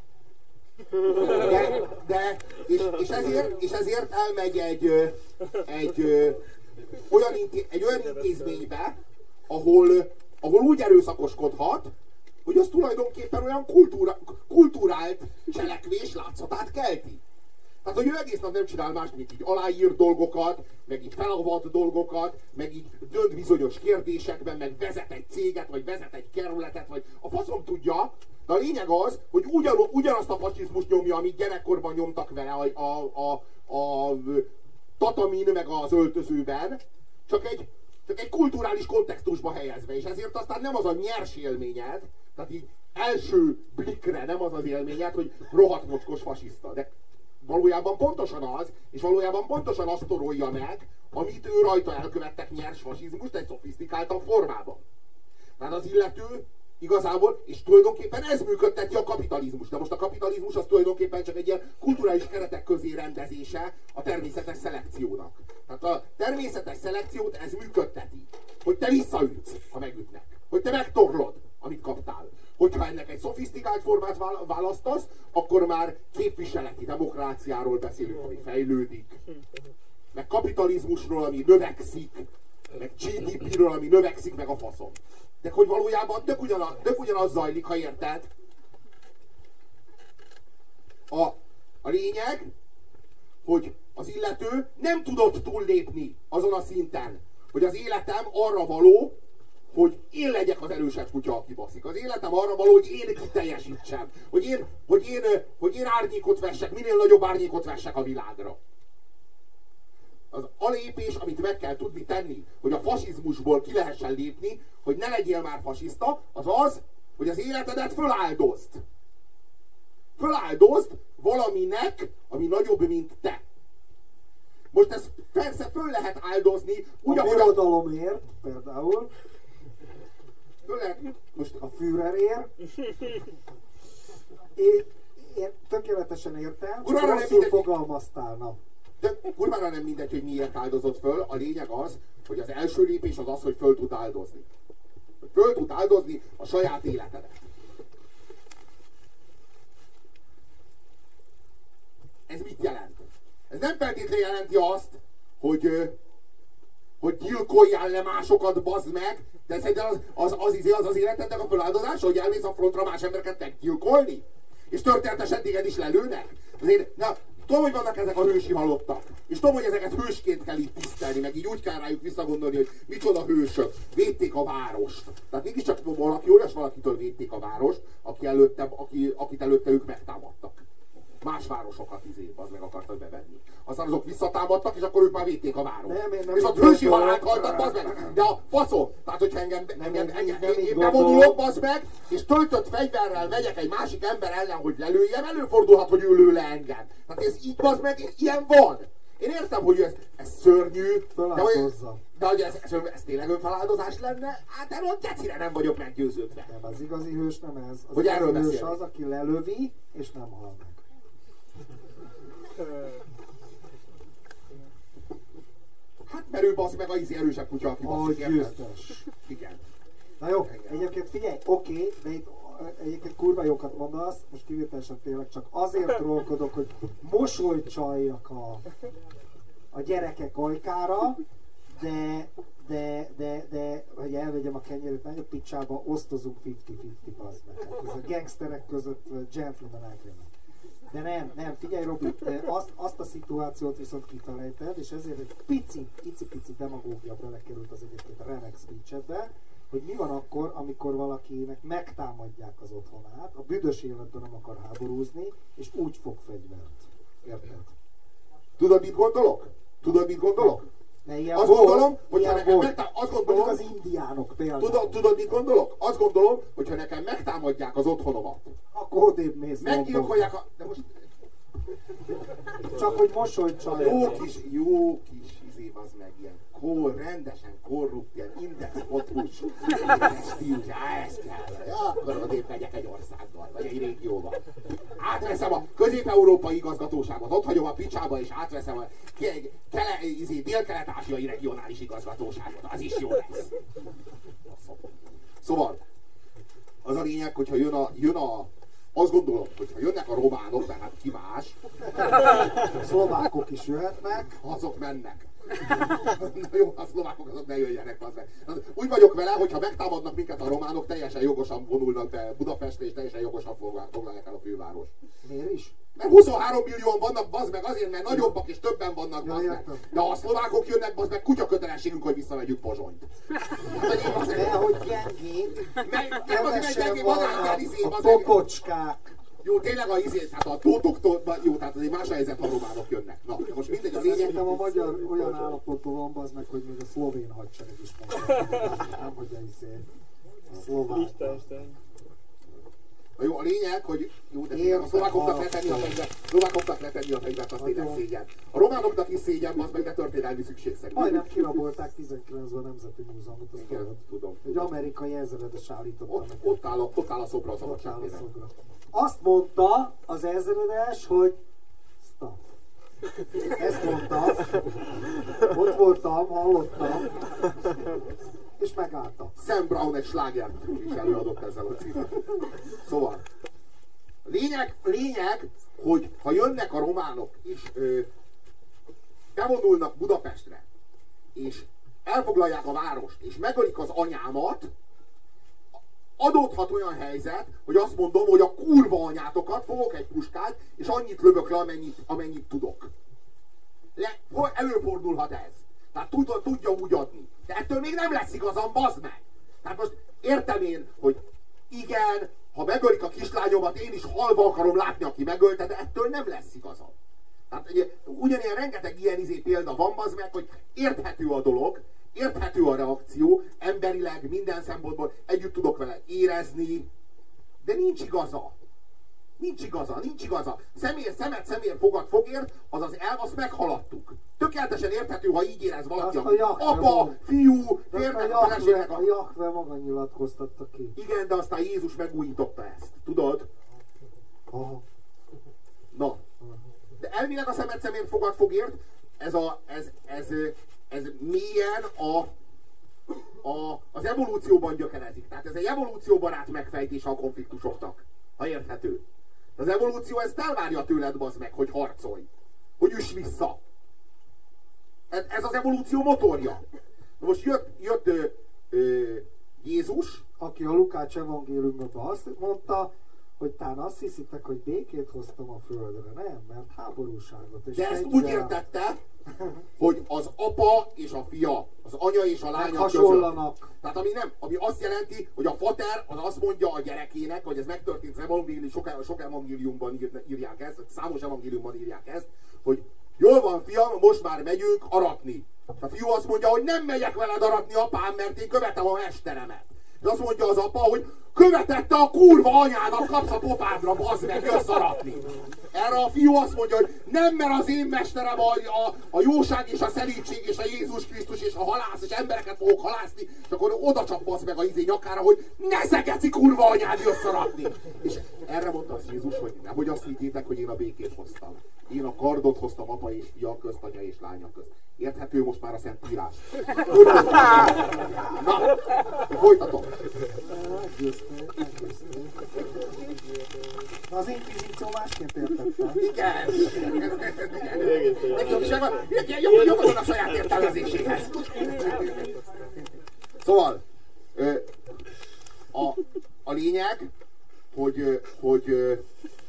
A: És ezért elmegy egy olyan intézménybe, ahol úgy erőszakoskodhat, hogy az tulajdonképpen olyan kulturált cselekvés látszatát kelti. Tehát, hogy ő egész nap nem csinál más, mint így aláír dolgokat, meg így felavat dolgokat, meg így dönt bizonyos kérdésekben, meg vezet egy céget, vagy vezet egy kerületet, vagy a faszom tudja, de a lényeg az, hogy ugyanazt a fasizmust nyomja, amit gyerekkorban nyomtak vele a tatamin, meg az öltözőben, csak egy kulturális kontextusba helyezve, és ezért aztán nem az a nyers élményed, tehát így első blikre nem az az élményed, hogy rohadt mocskos fasiszta, de valójában pontosan az, és valójában pontosan azt torolja meg, amit ő rajta elkövettek nyers fasizmust egy szofisztikáltabb formában. Tehát az illető igazából, és tulajdonképpen ez működteti a kapitalizmus. De most a kapitalizmus az tulajdonképpen csak egy ilyen kulturális keretek közé rendezése a természetes szelekciónak. Tehát a természetes szelekciót ez működteti. Hogy te visszaütsz, ha megütnek. Hogy te megtorlod, amit kaptál. Hogyha ennek egy szofisztikált formát választasz, akkor már képviseleti demokráciáról beszélünk, ami fejlődik. Meg kapitalizmusról, ami növekszik. Meg GDP-ről, ami növekszik, meg a faszom. De hogy valójában tök ugyanaz zajlik, ha érted. A lényeg, hogy az illető nem tudott túllépni azon a szinten, hogy az életem arra való, hogy én legyek az erősebb kutya, aki baszik. Az életem arra való, hogy én kiteljesítsem. Hogy én árnyékot vessek, minél nagyobb árnyékot vessek a világra. Az alépés, amit meg kell tudni tenni, hogy a fasizmusból ki lehessen lépni, hogy ne legyél már fasiszta, az az, hogy az életedet föláldozd. Föláldozd valaminek, ami nagyobb, mint te. Most ezt persze föl lehet áldozni, úgy,
B: A
A: ahogy
B: birodalomért például,
A: föl lehet, most
B: a Führerért. Én tökéletesen értem, csak
A: Kurvára nem
B: rosszul
A: mindegy.
B: fogalmaztál. Na.
A: de kurvára nem mindegy, hogy miért áldozott föl, a lényeg az, hogy az első lépés az az, hogy föl tud áldozni. Hogy föl tud áldozni a saját életedet. Ez mit jelent? Ez nem feltétlenül jelenti azt, hogy gyilkoljál le másokat, bazd meg, de szerintem az életednek a feláldozása, hogy elmész a frontra más embereket meggyilkolni? És történetesen téged is lelőnek? Azért, na, tudom, hogy vannak ezek a hősi halottak. És tudom, hogy ezeket hősként kell így tisztelni, meg így úgy kell rájuk visszagondolni, hogy micsoda hősök. Védték a várost. Tehát mégiscsak valaki olyas valakitől védték a várost, akit előtte ők megtámadtak. Más városokat az meg akartak bevenni. Aztán azok visszatámadtak, és akkor ők már védték a várost.
B: Nem
A: és ott hősi halált haltak, bazd meg. De a faszom, tehát hogyha én bevonulok, bazd meg, és töltött fegyverrel megyek egy másik ember ellen, hogy lelőjem, előfordulhat, hogy ő lő le engem. Tehát ez így, bazd meg, ilyen van. Én értem, hogy ez szörnyű, de hogy ez tényleg önfeláldozás lenne, hát erről kecire nem vagyok meggyőződve.
B: Nem, az igazi hős nem ez. Az
A: hogy
B: igazi
A: erről
B: hős az, aki lelövi, és nem hal meg.
A: Hát mert ő baszik meg a erősebb kutya, aki baszik, érted?
B: Győztes.
A: Igen.
B: Na jó, egyébként figyelj, oké, de itt egyébként kurva jókat mondasz, most kivételesen tényleg csak azért trollkodok, hogy mosolyt csaljak a gyerekek ajkára, de hogy elvegyem a kenyerét, nagyon picsába osztozunk 50-50, bazd meg. Hát ez a gangsterek között gentleman agreement. De nem, figyelj Robi, azt a szituációt viszont kifelejted, és ezért egy pici demagógia belekerült az egyébként a remek speech-edbe, hogy mi van akkor, amikor valakinek megtámadják az otthonát, a büdös életben nem akar háborúzni, és úgy fog fegyvert. Érted?
A: Tudod, mit gondolok? Azt gondolom, hogyha nekem megtámadják
B: az indiánok például.
A: Tudod, mit gondolok? Azt gondolom, hogyha nekem megtámadják az otthonomat.
B: Akkor odébb mész.
A: Meggyilkolják a... De most...
B: Csak hogy mosolyt csalják.
A: Jó kis az meg ilyen rendesen korrupt, ilyen indexpotus. Ez kell. Ja, akkor odébb megyek egy országgal, vagy egy régióval. Átveszem a közép-európai igazgatóságot, ott hagyom a picsába, és átveszem a dél-kelet-ázsiai regionális igazgatóságot. Az is jó lesz. Szóval, az a lényeg, hogyha azt gondolom, hogyha jönnek a románok, mert hát ki más,
B: a szlovákok is jöhetnek,
A: azok mennek. Na jó, a szlovákok azok ne jöjjenek. Úgy vagyok vele, hogyha megtámadnak minket a románok, teljesen jogosan vonulnak be Budapestre, és teljesen jogosan foglalják el a főváros.
B: Miért is?
A: Mert 23 millióan vannak, bazd meg, azért, mert nagyobbak és többen vannak, bazd meg. De ha a szlovákok jönnek, bazd meg, kutya kötelességünk, hogy visszamegyünk Pozsonyt.
B: De hogy gyengék,
A: kevesen
B: vannak a popocskák.
A: Jó, tényleg tehát a tótoktól, jó, tehát azért más a helyzet, ha románok jönnek. Na, de most mindegy, a lényeg...
B: Szerintem a magyar olyan állapotban van, bazd meg, hogy még a szlovén hadsereg is meg. Nem, hogy a szlovák.
A: Na jó, a lényeg, hogy jó, de a szlovákoknak letenni a fegyvert, az tényleg szégyen. A románoknak is szégyen, az meg de történelmi szükségszerű.
B: Majdnem kirabolták 19-ben a Nemzeti Múzeumot, azt
A: igen, tudom.
B: Egy amerikai ezredes állította meg.
A: Ott áll a szobra a szabadságtérben.
B: Azt mondta az ezredes, hogy stop. Ezt mondta. Ott voltam, hallottam. És megállta.
A: Sam Brown egy slágert is előadott ezzel a címet. Szóval, lényeg, hogy ha jönnek a románok, és bevonulnak Budapestre, és elfoglalják a várost, és megölik az anyámat, adódhat olyan helyzet, hogy azt mondom, hogy a kurva anyátokat fogok egy puskát, és annyit lövök le, amennyit tudok. Előfordulhat ez. Tehát tudja úgy adni. De ettől még nem lesz igazam, bazd meg! Tehát most értem én, hogy igen, ha megölik a kislányomat, én is halva akarom látni, aki megölte, de ettől nem lesz igazam. Tehát ugyanilyen rengeteg ilyen példa van, bazd meg, hogy érthető a dolog, érthető a reakció, emberileg, minden szempontból együtt tudok vele érezni, de nincs igaza. Nincs igaza, nincs igaza. Szemet fogad fogért, azaz elv, azt meghaladtuk. Tökéletesen érthető, ha így érez valaki. Apa, fiú, férnek, a feleségnek.
B: A Jahve maga nyilatkoztatta ki.
A: Igen, de aztán Jézus megújította ezt. Tudod?
B: Aha.
A: Na. De elvileg a szemért fogad fogért, ez mélyen az evolúcióban gyökerezik. Tehát ez egy evolúcióbarát megfejtése a konfliktusoknak. Ha érthető. Az evolúció ezt elvárja tőled, bazd meg, hogy harcolj. Hogy üss vissza. Ez az evolúció motorja. Na most jött Jézus.
B: Aki a Lukács evangéliumban azt mondta, hogy tán azt hiszitek, hogy békét hoztam a földre. Nem, mert háborúságot. És
A: de ezt úgy értette, hogy az apa és a fia, az anya és a lánya
B: között.
A: Tehát ami azt jelenti, hogy a fater az azt mondja a gyerekének, hogy ez megtörtént az evangélium, sok evangéliumban írják ezt, számos evangéliumban írják ezt, hogy jól van, fiam, most már megyünk aratni. A fiú azt mondja, hogy nem megyek veled aratni, apám, mert én követem a mesteremet. És azt mondja az apa, hogy követette a kurva anyádat, kapsz a pofádra, bazd meg, jössz aratni. Erre a fiú azt mondja, hogy nem, mert az én mesterem a jóság és a szelídség és a Jézus Krisztus és a halász, és embereket fogok halászni, és akkor oda csapbasz meg a nyakára, hogy ne szegeci kurva anyád, jössz aratni. És erre mondta az Jézus, hogy nehogy azt higgyétek, hogy én a békét hoztam. Én a kardot hoztam apa és fia közt, anya és lánya közt. Érthető most már a Szentírás? Na, folytatom.
B: Na, az inkvizíció másként értette.
A: Igen. Joga van a saját értelmezéséhez. Szóval, a lényeg, hogy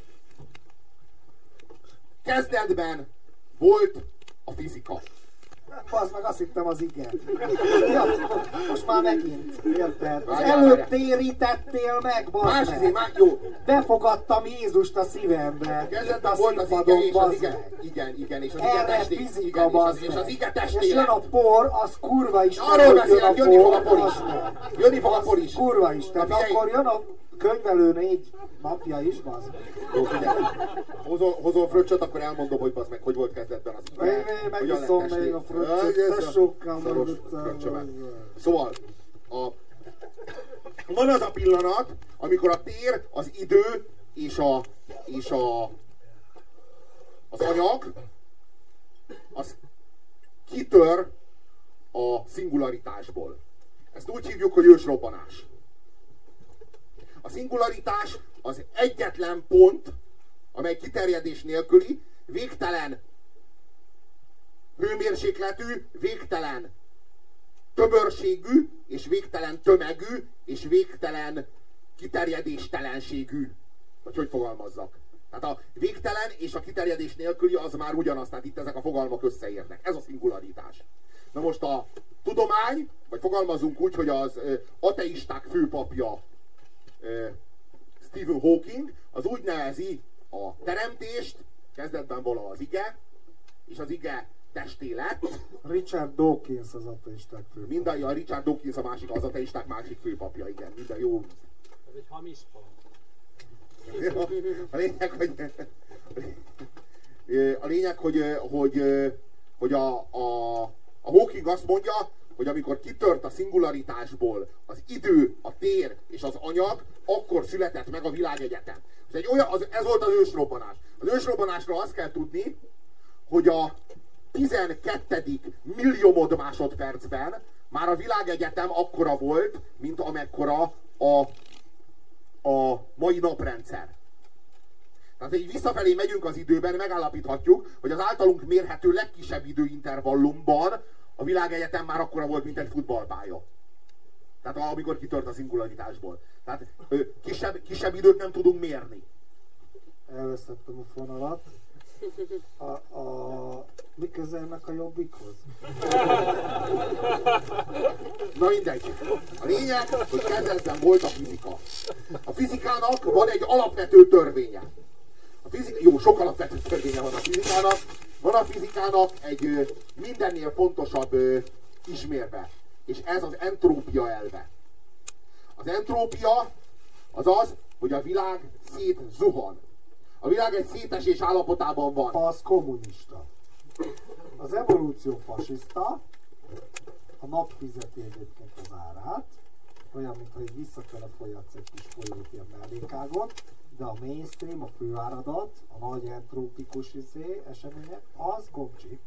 A: kezdetben volt a fizika.
B: Az meg azt hittem az igen. Ja, most már megint, érted? Az előbb térítettél meg, bazd meg.
A: Jó.
B: Befogadtam Jézust a szívembe.
A: Kezdetben volt az ige és az ige. Igen, és az ige testé.
B: Fizika, bazd meg.
A: És az ige testé.
B: És jön a por, az kurva is.
A: Arról beszélek, jönni fog a por is. Jönni fog a por is.
B: Kurva is. Tehát akkor jön a könyvelő 4 napja is, bazd.
A: Jó, figyelj. Hozol fröccsöt, akkor elmondom, hogy bazd meg, hogy volt kezdetben az ige.
B: Megiszom még a fröccsöt, sokkal
A: Szóval, van az a pillanat, amikor a tér, az idő és az anyag, az kitör a szingularitásból. Ezt úgy hívjuk, hogy ősrobbanás. A szingularitás az egyetlen pont, amely kiterjedés nélküli, végtelen hőmérsékletű, végtelen tömörségű, és végtelen tömegű, és végtelen kiterjedéstelenségű. Vagy hogy fogalmazzak? Tehát a végtelen és a kiterjedés nélküli az már ugyanaz, tehát itt ezek a fogalmak összeérnek. Ez a szingularitás. Na most a tudomány, vagy fogalmazunk úgy, hogy az ateisták főpapja Stephen Hawking, az úgy nevezi a teremtést, kezdetben vala az ige, és az ige testé lett.
B: Richard Dawkins az ateisták főpapja.
A: Minden, a Richard Dawkins a másik, az ateisták másik főpapja, igen. Minden jó.
C: Ez egy hamis pap.
A: A lényeg, hogy a Hawking azt mondja, hogy amikor kitört a szingularitásból az idő, a tér és az anyag, akkor született meg a világegyetem. Ez volt az ősrobbanás. Az ősrobbanásról azt kell tudni, hogy a 12. milliómod másodpercben már a világegyetem akkora volt, mint amekkora a mai naprendszer. Tehát így visszafelé megyünk az időben, megállapíthatjuk, hogy az általunk mérhető legkisebb időintervallumban a világegyetem már akkora volt, mint egy futballpálya. Tehát amikor kitört a szingularitásból. Tehát kisebb időt nem tudunk mérni.
B: Elvesztettem a fonalat. Mi közelnek a Jobbikhoz?
A: Na mindegy. A lényeg, hogy kezdetben volt a fizika. A fizikának van egy alapvető törvénye. Jó, sok alapvető törvénye van a fizikának. Van a fizikának egy mindennél fontosabb ismérve. És ez az entrópia elve. Az entrópia az az, hogy a világ szétzuhan. A világ egy szétesés állapotában van.
B: Az kommunista. Az evolúció fasiszta, a nap fizeti egyébként az árát, olyan, mintha így visszafele folyatsz egy kis folyót ilyen mellékágon, de a mainstream, a főáradat, a nagy entrópikus események, az gomcsi.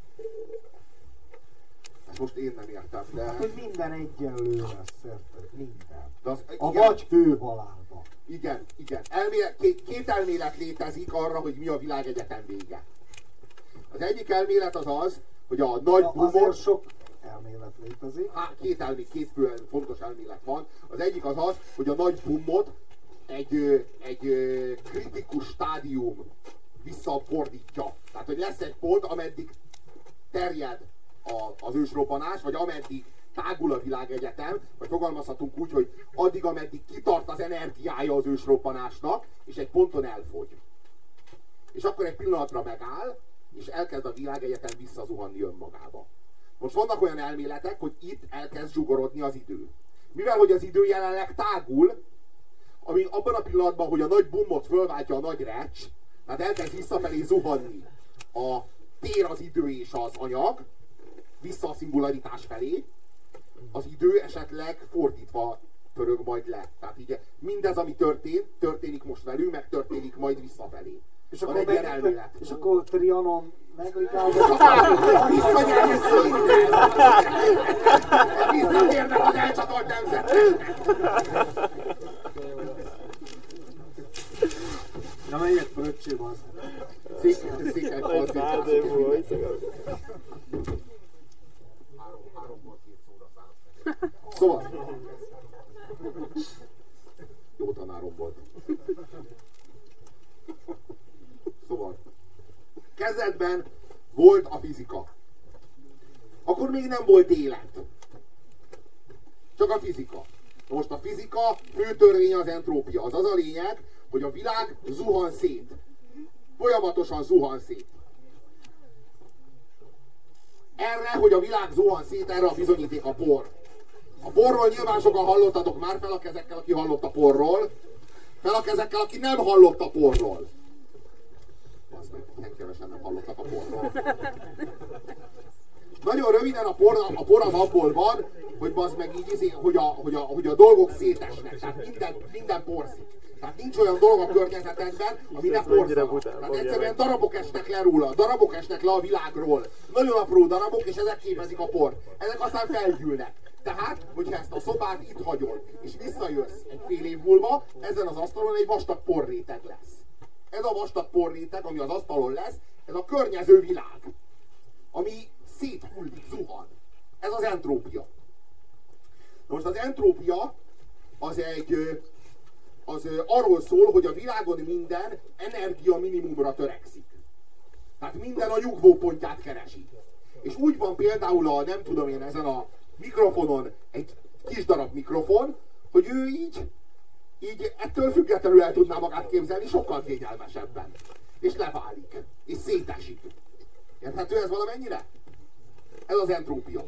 A: Ezt most én nem értem, de...
B: Hát, hogy minden egyenlő lesz, érted? Minden.
A: De az,
B: A
A: igen,
B: vagy főbalárba.
A: igen. Két elmélet létezik arra, hogy mi a világegyetem vége. Az egyik elmélet az az, hogy a nagy
B: Azért
A: boomot...
B: sok elmélet létezik.
A: Két fő fontos elmélet van. Az egyik az az, hogy a nagy boomot egy kritikus stádium visszafordítja. Tehát, hogy lesz egy pont, ameddig terjed az ősrobbanás, vagy ameddig tágul a világegyetem, vagy fogalmazhatunk úgy, hogy addig, ameddig kitart az energiája az ősrobbanásnak, és egy ponton elfogy. És akkor egy pillanatra megáll, és elkezd a világegyetem visszazuhanni önmagába. Most vannak olyan elméletek, hogy itt elkezd zsugorodni az idő. Mivel, hogy az idő jelenleg tágul, ami abban a pillanatban, hogy a nagy boomot fölváltja a nagy recs, tehát elkezd visszafelé zuhanni a tér, az idő és az anyag, vissza a szingularitás felé, az idő esetleg fordítva pörög majd le. Tehát így mindez, ami történik most velünk, meg történik majd visszafelé.
B: És
A: van
B: akkor,
A: egy ilyen elmélet.
B: és akkor Trianon megligálva.
A: Visszanyerni szinten! Visszatérnek az elcsatolt nemzetnek!
B: Na melyek fröccsém az?
A: Székely
C: Egy szárdém volt.
A: Szóval, jó tanárom volt. Szóval, kezdetben volt a fizika. Akkor még nem volt élet. Csak a fizika. Most a fizika fő törvénye az entrópia. Az a lényeg, hogy a világ zuhan szét. Folyamatosan zuhan szét. Erre, hogy a világ zuhan szét, erre a bizonyíték a por. A porról nyilván sokan hallottatok már, fel a kezekkel, aki hallott a porról. Fel a kezekkel, aki nem hallott a porról. Az meg, ilyen kevesen nem hallottak a porról. Nagyon röviden a por az abból van, hogy bazd meg így, hogy a dolgok szétesnek. Tehát minden porszik. Tehát nincs olyan dolog a környezetedben, ami ne porszal. Tehát egyszerűen darabok esnek le róla, darabok esnek le a világról. Nagyon apró darabok, és ezek képezik a port. Ezek aztán felgyűlnek. Tehát, hogyha ezt a szobát itt hagyod, és visszajössz egy fél év múlva, ezen az asztalon egy vastag porréteg lesz. Ez a vastag porréteg, ami az asztalon lesz, ez a környező világ, ami széthullik, zuhan. Ez az entrópia. Na most az entrópia az arról szól, hogy a világon minden energia minimumra törekszik. Tehát minden a nyugvópontját keresi. És úgy van például nem tudom én, ezen a mikrofonon egy kis darab mikrofon, hogy ő így ettől függetlenül el tudná magát képzelni sokkal kényelmesebben. És leválik. És szétesik. Érthető ez valamennyire? Ez az entrópia.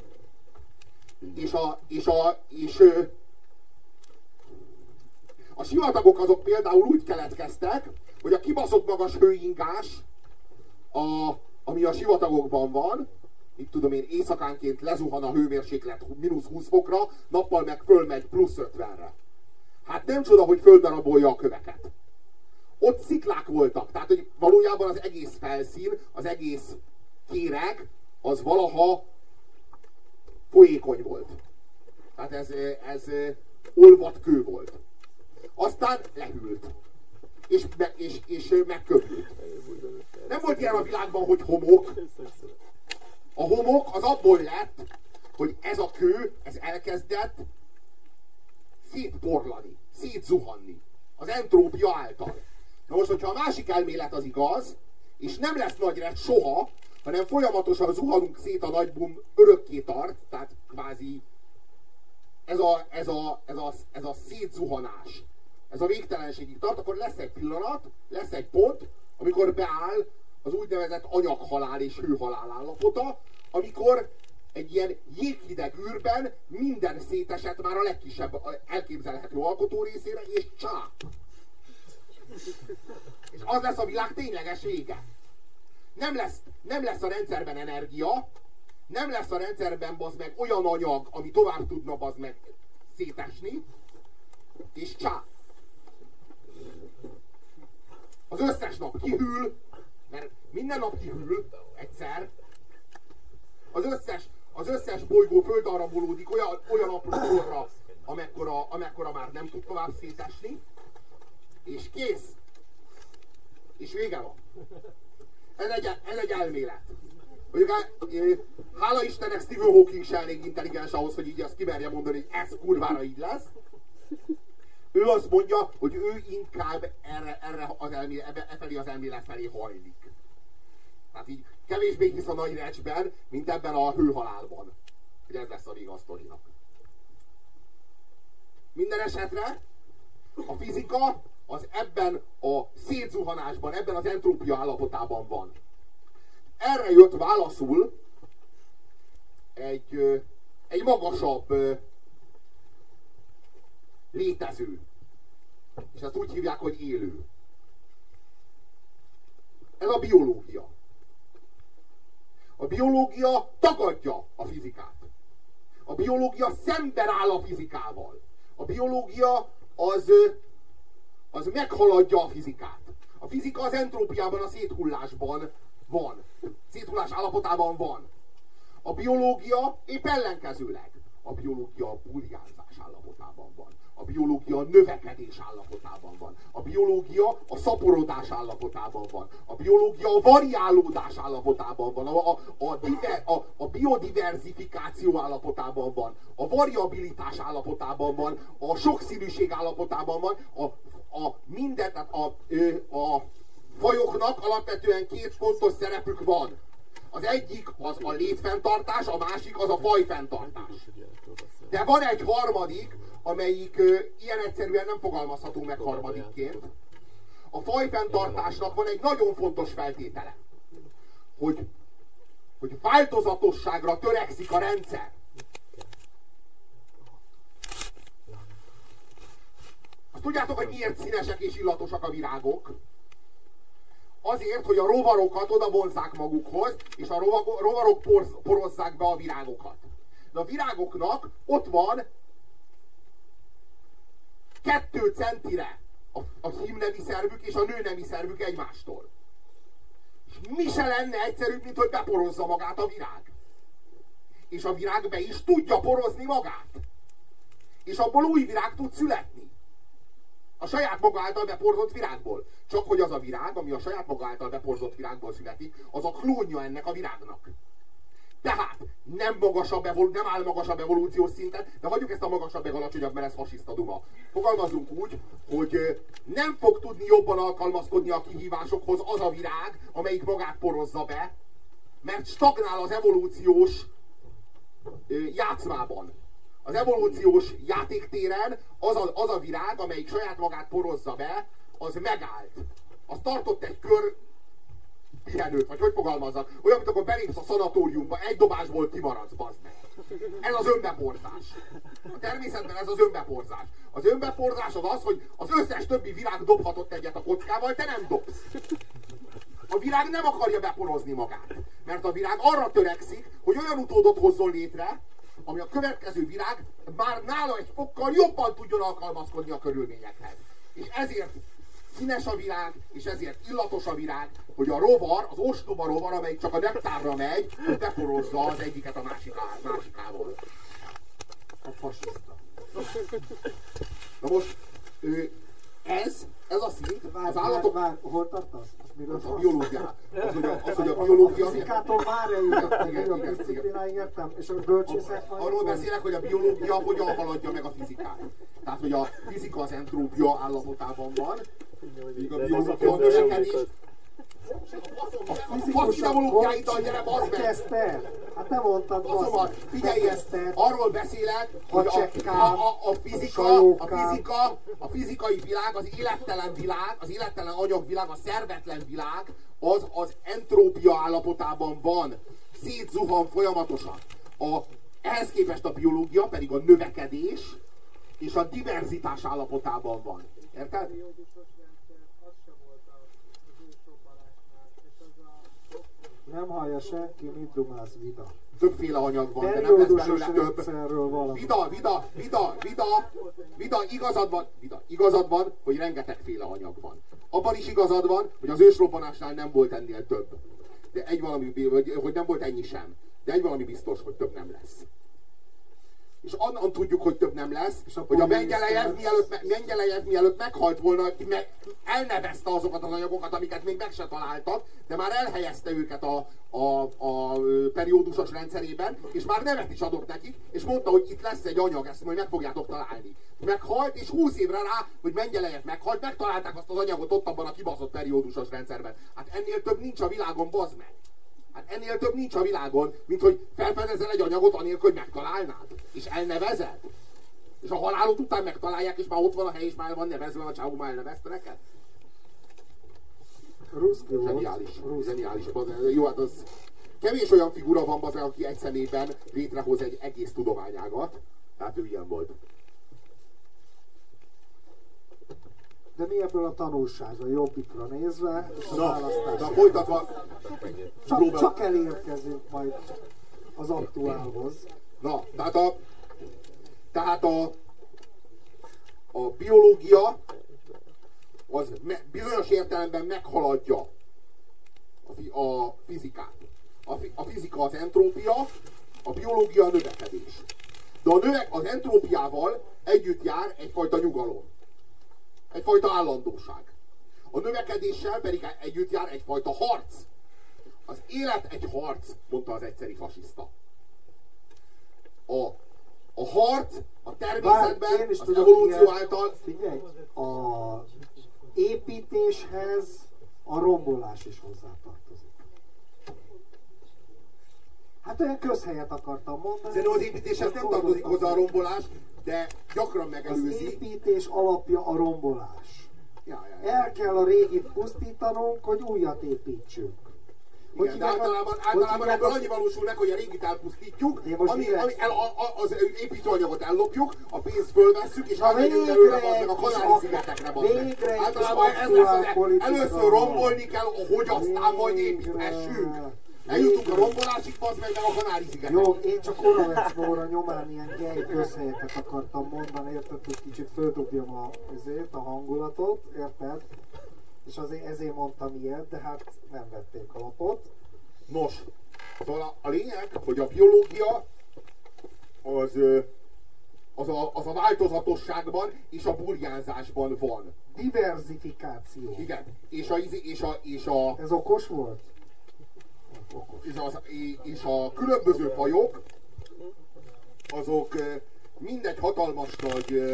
A: A sivatagok azok például úgy keletkeztek, hogy a kibaszott magas hőingás, ami a sivatagokban van, itt tudom én, éjszakánként lezuhan a hőmérséklet -20 fokra, nappal meg fölmegy +50-re. Hát nem csoda, hogy földarabolja a köveket. Ott sziklák voltak, tehát hogy valójában az egész felszín, az egész kéreg, az valaha folyékony volt. Tehát ez olvadt kő volt. Aztán lehűlt. És megköpült. Nem volt ilyen a világban, hogy homok. A homok az abból lett, hogy ez a kő, ez elkezdett szétporlani, szétzuhanni. Az entrópia által. Na most, hogyha a másik elmélet az igaz, és nem lesz nagy rett soha, hanem folyamatosan zuhanunk szét, a nagy boom örökké tart, tehát kvázi ez a szétzuhanás, ez a végtelenségig tart, akkor lesz egy pillanat, lesz egy pont, amikor beáll az úgynevezett anyaghalál és hőhalál állapota, amikor egy ilyen jéghideg űrben minden szétesett már a legkisebb elképzelhető alkotó részére, és csá! És az lesz a világ tényleges vége. Nem lesz a rendszerben energia, nem lesz a rendszerben bazd meg olyan anyag, ami tovább tudna bazd meg szétesni, és csá. Az összes nap kihűl, mert minden nap kihűl egyszer. Az összes bolygó földarabolódik olyan apró korra, amekkora már nem tud tovább szétesni, és kész. És vége van. Ez egy elmélet. Hála Istennek Stephen Hawking se elég intelligens ahhoz, hogy így azt kimerje mondani, hogy ez kurvára így lesz. Ő azt mondja, hogy ő inkább felé az elmélet felé hajlik. Tehát így kevésbé hisz a nagy recsben, mint ebben a hőhalálban. Hogy ez lesz a vége a sztorinak. Minden esetre a fizika az ebben a szétzuhanásban, ebben az entrópia állapotában van. Erre jött válaszul egy magasabb létező. És ezt úgy hívják, hogy élő. Ez a biológia. A biológia tagadja a fizikát. A biológia szemben áll a fizikával. A biológia az meghaladja a fizikát. A fizika az entrópiában, a széthullásban van. Széthullás állapotában van. A biológia épp ellenkezőleg. A biológia a burjánzás állapotában van. A biológia a növekedés állapotában van. A biológia a szaporodás állapotában van. A biológia a variálódás állapotában van. A biodiverzifikáció állapotában van. A variabilitás állapotában van. A sokszínűség állapotában van. Tehát a fajoknak alapvetően két fontos szerepük van. Az egyik az a létfenntartás, a másik az a fajfenntartás. De van egy harmadik, amelyik ilyen egyszerűen nem fogalmazható meg harmadikként. A fajfenntartásnak van egy nagyon fontos feltétele, hogy változatosságra törekszik a rendszer. Azt tudjátok, hogy miért színesek és illatosak a virágok? Azért, hogy a rovarokat oda vonzzák magukhoz, és a rovarok porozzák be a virágokat. De a virágoknak ott van 2 centire a hímnemi szervük és a nőnemi szervük egymástól. És mi se lenne egyszerűbb, mint hogy beporozza magát a virág. És a virág be is tudja porozni magát. És abból új virág tud születni. A saját maga által beporzott virágból. Csak hogy az a virág, ami a saját maga által beporzott virágból születik, az a klónja ennek a virágnak. Tehát nem áll magasabb evolúciós szinten, de hagyjuk ezt a magasabb meg alacsonyabb, mert ez fasiszta duma. Fogalmazunk úgy, hogy nem fog tudni jobban alkalmazkodni a kihívásokhoz az a virág, amelyik magát porozza be, mert stagnál az evolúciós játszmában. Az evolúciós játéktéren az a virág, amelyik saját magát porozza be, az megállt. Az tartott egy kör pihenőt, vagy hogy fogalmazzak? Olyan, mint akkor belépsz a szanatóriumba, egy dobásból kimaradsz, bazd meg. Ez az önbeporzás. A természetben ez az önbeporzás. Az önbeporzás az az, hogy az összes többi virág dobhatott egyet a kockával, te nem dobsz. A virág nem akarja beporozni magát. Mert a virág arra törekszik, hogy olyan utódot hozzon létre, ami a következő virág már nála egy fokkal jobban tudjon alkalmazkodni a körülményekhez. És ezért színes a virág, és ezért illatos a virág, hogy a rovar, az ostoba rovar, amelyik csak a nektárra megy, hogy beporozza az egyiket a másikával. A fasiszta. Na most, ez a szint, az állatok...
B: Hol tartasz?
A: A biológia. Az, hogy a biológia...
B: A fizikától már eljutottam, a disziplináig értem, és a bölcsészek...
A: Arról beszélek, hogy a biológia hogyan haladja meg a fizikát. Tehát, hogy a fizika az entrópia állapotában van, míg a biológia a növekedés. A faszidevológiáiddal gyere, bazd meg!
B: Hát te mondtad, bazd meg!
A: Figyelj ezt! Arról beszélek, hogy a fizikai világ, az élettelen világ, az élettelen anyagvilág, a szervetlen világ, az entrópia állapotában van. Szétzuhan folyamatosan. Ehhez képest a biológia pedig a növekedés és a diverzitás állapotában van. Érted?
B: Nem hallja senki, mit dumálsz, Vida.
A: Többféle anyag van, de nem lesz
B: Periódusos
A: belőle több.
B: rendszerről valami.
A: Vida, igazad van, hogy rengetegféle anyag van. Abban is igazad van, hogy az ősrobbanásnál nem volt ennél több. De egy valami, hogy nem volt ennyi sem. De egy valami biztos, hogy több nem lesz. És onnan tudjuk, hogy több nem lesz, hogy a Mendelejev mielőtt meghalt volna, elnevezte azokat az anyagokat, amiket még meg se találtak, de már elhelyezte őket a periódusos rendszerében, és már nevet is adott nekik, és mondta, hogy itt lesz egy anyag, ezt majd meg fogjátok találni. Meghalt, és 20 évre rá, hogy Mendelejev meghalt, megtalálták azt az anyagot ott abban a kibaszott periódusos rendszerben. Hát ennél több nincs a világon, bazd meg! Hát ennél több nincs a világon, mint hogy felfedezel egy anyagot anélkül, hogy megtalálnád. És elnevezed. És a halálod után megtalálják, és már ott van a hely, és már van nevezve, a csávó már elnevezte neked. Zseniális. Jó, hát az kevés olyan figura van, bazd, aki egy személyben létrehoz egy egész tudományágat. Tehát ő ilyen volt.
B: De mi ebből a tanulság a Jobbikra nézve, és a választásra?
A: Na, folytatva.
B: Csak elérkezünk majd az aktuálhoz.
A: Na, tehát a biológia az bizonyos értelemben meghaladja a fizikát. A fizika az entrópia, a biológia a növekedés. De az entrópiával együtt jár egyfajta nyugalom. Egyfajta állandóság. A növekedéssel pedig együtt jár egyfajta harc. Az élet egy harc, mondta az egyszeri fasiszta. A harc a természetben, az evolúció által...
B: Figyelj, a építéshez a rombolás is hozzátartozik. Hát olyan közhelyet akartam mondani.
A: Szerintem az építéshez nem tartozik hozzá a rombolás, de gyakran megelőzi.
B: Az építés alapja a rombolás. El kell a régit pusztítanunk, hogy újat építsünk.
A: Igen, de általában ebből annyi valósul meg, hogy a régit elpusztítjuk, az építőanyagot ellopjuk, a pénzt fölvesszük, és elmegyünk belőle meg a Kanári-szigetekre. Általában ez lesz, először rombolni kell, hogy aztán majd építhessünk. Eljutunk a rombolásig, bazd meg a Kanári-szigetek.
B: Jó, én csak Oravecnóra nyomán ilyen gej közhelyeket akartam mondani, érted, hogy kicsit földobjam a hangulatot, érted? És ezért mondtam ilyet, de hát nem vették a lapot.
A: Nos, szóval a lényeg, hogy a biológia az a változatosságban és a burjánzásban van.
B: Diversifikáció.
A: Igen,
B: Ez okos volt?
A: És a különböző fajok, azok mindegy hatalmas nagy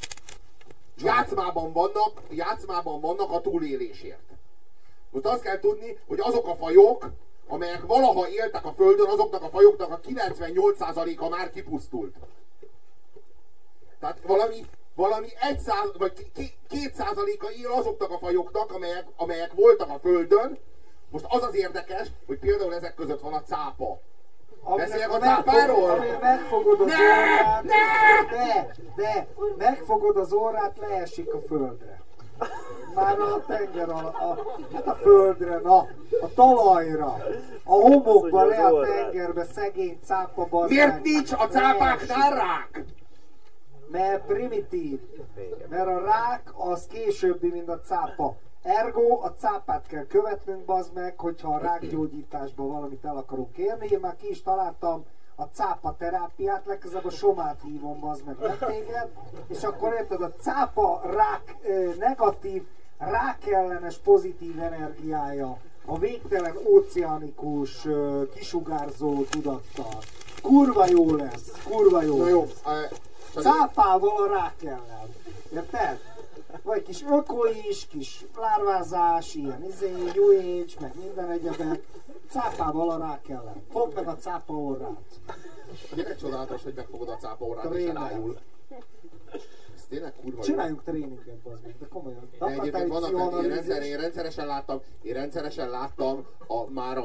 A: játszmában vannak a túlélésért. Most azt kell tudni, hogy azok a fajok, amelyek valaha éltek a Földön, azoknak a fajoknak a 98%-a már kipusztult. Tehát valami 1% vagy 2%-a él azoknak a fajoknak, amelyek voltak a Földön. Most az az érdekes, hogy például ezek között van a cápa. Beszéljek a cápáról?
B: Megfogod az orrát, megfogod az orrát, leesik a földre. Már a tenger hát a földre, a talajra, a homokba, le a tengerbe, szegény cápa bazd.
A: Miért nincs a cápáknál rák?
B: Mert primitív. Mert a rák az későbbi, mint a cápa. Ergo a cápát kell követnünk, bazd meg, hogyha a rákgyógyításban valamit el akarunk érni. Én már ki is találtam a cápa terápiát, legközelebb a somát hívom, bazd meg téged, és akkor érted, a cápa rák negatív, rákellenes pozitív energiája, a végtelen óceánikus kisugárzó tudattal. Kurva jó lesz, kurva jó lesz. Cápával a rák ellen. Érted? Vagy kis öko is, kis lárvázás, ilyen New Age, meg minden egyebek. Cápával a rák ellen. Fogd meg a cápa orrát.
A: Gyere csodálatos, hogy megfogod a cápa orrát és elájul. Ez tényleg kurva jó.
B: Csináljunk tréninget, bazd meg, de komolyan.
A: De egyébként vannak, én rendszeresen láttam már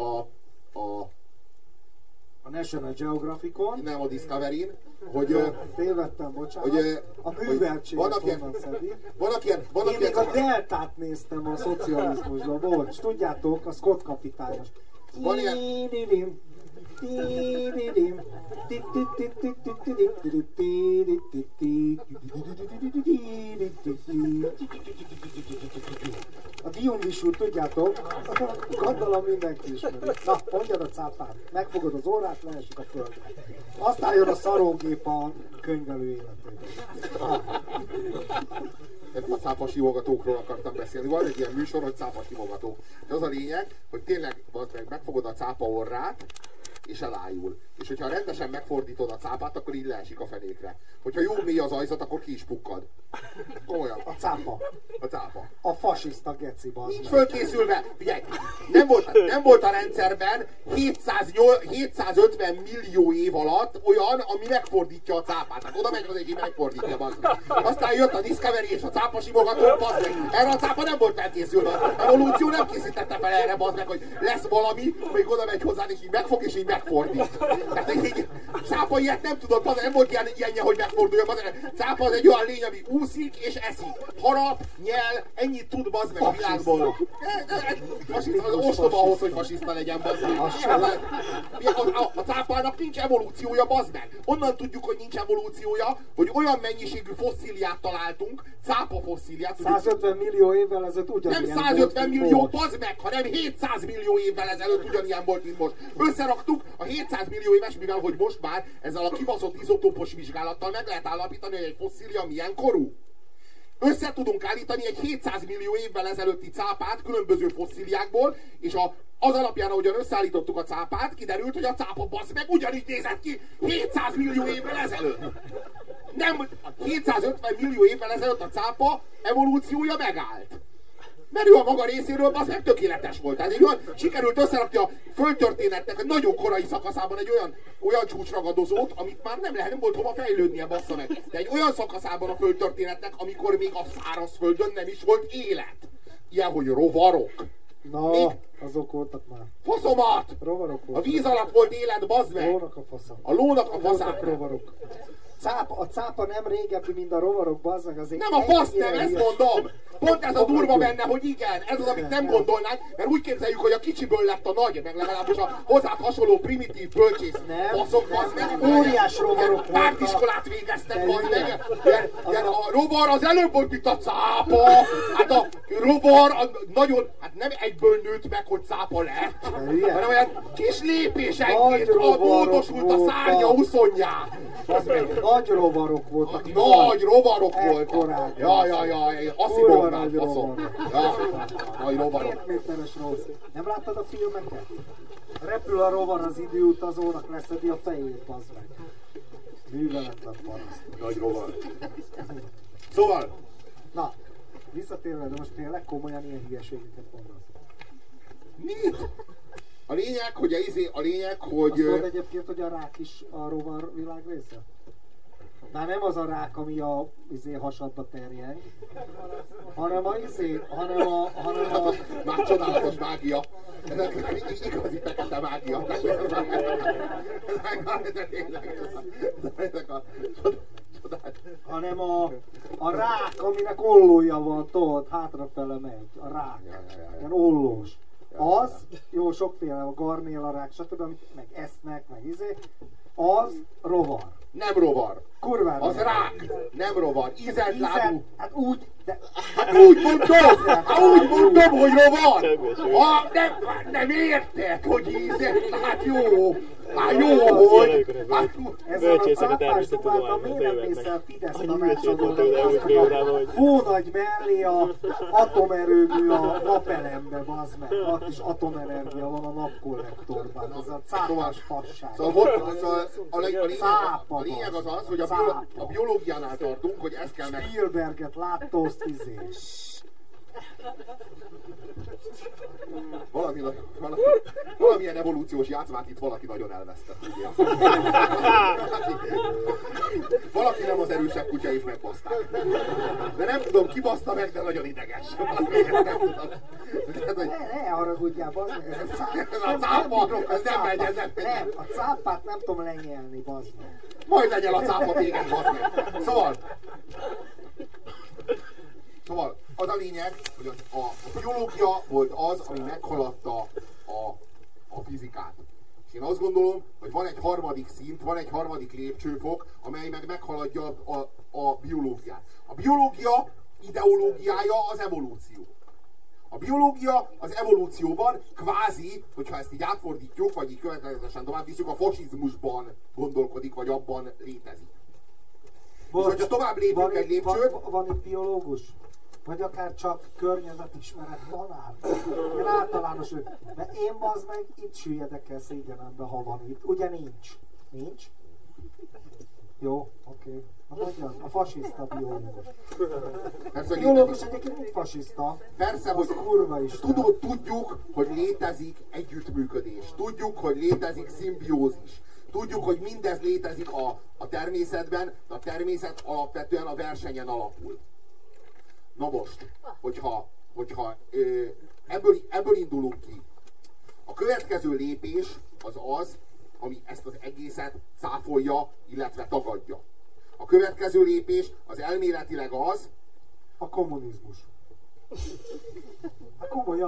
B: a National Geographicon.
A: Nem, a Discovery-n, hogy...
B: Tévedtem, bocsánat. A műveltséget honnan szedi. Én még a Deltát néztem a szocializmusban, bocs. Tudjátok, a Scott kapitányos.
A: Van ilyen...
B: A Dionysus, tudjátok? Gondolom mindenki ismeri. Na, mondjad a cápát. Megfogod az órát, leesik a földre. Aztán jön a szarógép a könyvelő életében.
A: Nem a cápasimogatókról akartam beszélni. Van egy ilyen műsor, hogy cápasimogatók. De az a lényeg, hogy tényleg megfogod a cápa orrát, és elájul. És hogyha rendesen megfordítod a cápát, akkor így leesik a fenékre. Hogyha jó mély az ajzat, akkor ki is pukkad. Komolyan.
B: A cápa.
A: A cápa.
B: A fasiszta geci, bazd.
A: Nincs fölkészülve. Figyelj, nem volt a rendszerben 750 millió év alatt olyan, ami megfordítja a cápát. Hát oda megy az egyik, megfordítja, bazd. Aztán jött a Discovery és a cápasimogató, bazd meg. Erre a cápa nem volt felkészülve. A evolúció nem készítette fel erre, bazd meg, hogy lesz valami, amelyik oda megy hozzá, és így megfog, és így megfordít. Tehát egy cápa ilyet nem tudod, bazd, nem volt ilyenje, hogy megforduljon, bazd. Cápa az egy olyan lény, ami úszik és eszik. Harap, nyel, ennyit tud, bazd meg a világból. Az ostoba ahhoz, hogy fasiszta legyen, bazd meg. A cápának nincs evolúciója, bazd meg. Onnan tudjuk, hogy nincs evolúciója, hogy olyan mennyiségű fosszíliát találtunk, cápa fosszíliát.
B: 150 millió évvel ezelőtt ugyanilyen
A: nem 150 millió, bazd meg, hanem 700 millió évvel ezelőtt ugyanilyen volt, mint most. Összeraktuk a 700 millió éves, mivel hogy most már ezzel a kibaszott izotópos vizsgálattal meg lehet állapítani, hogy egy fosszília milyen korú. Össze tudunk állítani egy 700 millió évvel ezelőtti cápát különböző fosszíliákból, és az alapján, ahogyan összeállítottuk a cápát, kiderült, hogy a cápa bassz meg ugyanígy nézett ki 700 millió évvel ezelőtt. Nem, 750 millió évvel ezelőtt a cápa evolúciója megállt. Mert ő a maga részéről az meg tökéletes volt. Tehát egy olyan, sikerült összerakni a földtörténetnek egy nagyon korai szakaszában egy olyan csúcsragadozót, amit már nem volt hova fejlődnie, bassza meg. De egy olyan szakaszában a földtörténetnek, amikor még a szárazföldön nem is volt élet. Ilyen, hogy rovarok.
B: Na, még... azok voltak már.
A: Faszomat!
B: Rovarok voltak.
A: A víz alatt volt élet, bazd meg!
B: Lónak a fasza.
A: A lónak a faszát.
B: Rovarok. A cápa nem régebbi, mint a rovarok, bazd meg azért.
A: Nem a fasz, nem, ezt mondom! Pont ez a durva benne, hogy igen, ez az, amit nem gondolnánk, mert úgy képzeljük, hogy a kicsiből lett a nagy, meg legalábbis a hozzád hasonló primitív bölcsész faszok, bazd meg.
B: Óriás rovarok voltak.
A: Pártiskolát végeztek, bazd meg. Ilyen a rovar az előbb volt, mint a cápa. Hát a rovar nagyon, hát nem egyből nőtt meg, hogy cápa lett, hanem olyan kis lépésenként módosult a szárnya uszonyján.
B: Nagy rovarok voltak.
A: Nagy rovarok voltak. Jaj, asszimovnál faszom. Nagy rovarok.
B: 2 méteres rossz. Nem láttad a filmeket? Repül a rovar az időutazónak, leszedi a fejét, bazd meg. Műveletlen paraszt.
A: Nagy rovar. Szóval.
B: Na, visszatérve, de most tényleg komolyan ilyen hülyeségeket mondasz.
A: Mit? A lényeg, hogy...
B: Azt tudod egyébként, hogy a rák is a rovar világ része? Már nem az a rák, ami a hasadba terjeng, hanem a
A: Már csodálatos mágia. Ez igazi fekete mágia.
B: hanem a rák, aminek ollója van, tudod, hátrafele megy. A rák. Ilyen ollós. Az, jó, sokféle, a garnéla rák, stb. Amit meg esznek, meg az rovar.
A: Nem rovar.
B: Kurvára.
A: Az rák. Nem rovar. Ízelt lábú.
B: Hát úgy, de...
A: Hát úgy mondom, hogy rovar. Nem érted, hogy ízelt. Hát jó. Hát jó, hogy...
B: Ezzel a cápás dubáltal miért nem mész Fidesz tanácsadónak? Hónagy mellé a atomerőmű a napelembe, bazd meg. Ott is atomenergia van a napkollektorban. Ez a cápás fasság.
A: A lényeg az az, hogy a biológiánál tartunk, hogy ezt kell meg...
B: Spielberget látta, azt
A: Valamilyen evolúciós játszmát itt valaki nagyon elvesztett. Valaki nem az erősebb kutya és megbaszták. De nem tudom, ki baszta meg, de nagyon ideges. Nem tudom.
B: Ne haragudjál, bazd meg.
A: Ez a cápa, ez nem megy, ez nem megy.
B: Nem, a cápát nem tudom lenyelni, bazd meg.
A: Majd legyen a cápa téged, bazd meg. Szóval az a lényeg, hogy a biológia volt az, ami meghaladta a a fizikát. És én azt gondolom, hogy van egy harmadik szint, van egy harmadik lépcsőfok, amely meg meghaladja a biológiát. A biológia ideológiája az evolúció. A biológia az evolúcióban kvázi, hogyha ezt így átfordítjuk, vagy így következetesen tovább viszük, a fasizmusban gondolkodik, vagy abban létezik. És hogyha tovább lépünk egy lépcsőt...
B: Van itt biológus? Vagy akár csak környezetismeret tanár? Én általános, mert én bazd meg itt süllyedek el szégyenembe, ha van itt. Ugye nincs? Nincs? Jó, oké. Na mondjam, a fasiszta biológus.
A: Persze,
B: Biológus egyébként mint fasiszta.
A: Persze, hogy
B: kurva is.
A: Tudjuk, hogy létezik együttműködés. Tudjuk, hogy létezik szimbiózis. Tudjuk, hogy mindez létezik a természetben, de a természet alapvetően a versenyen alapul. Na most, hogyha ebből indulunk ki, a következő lépés az, ami ezt az egészet cáfolja, illetve tagadja. A következő lépés az elméletileg az,
B: a kommunizmus. Hát komolyan.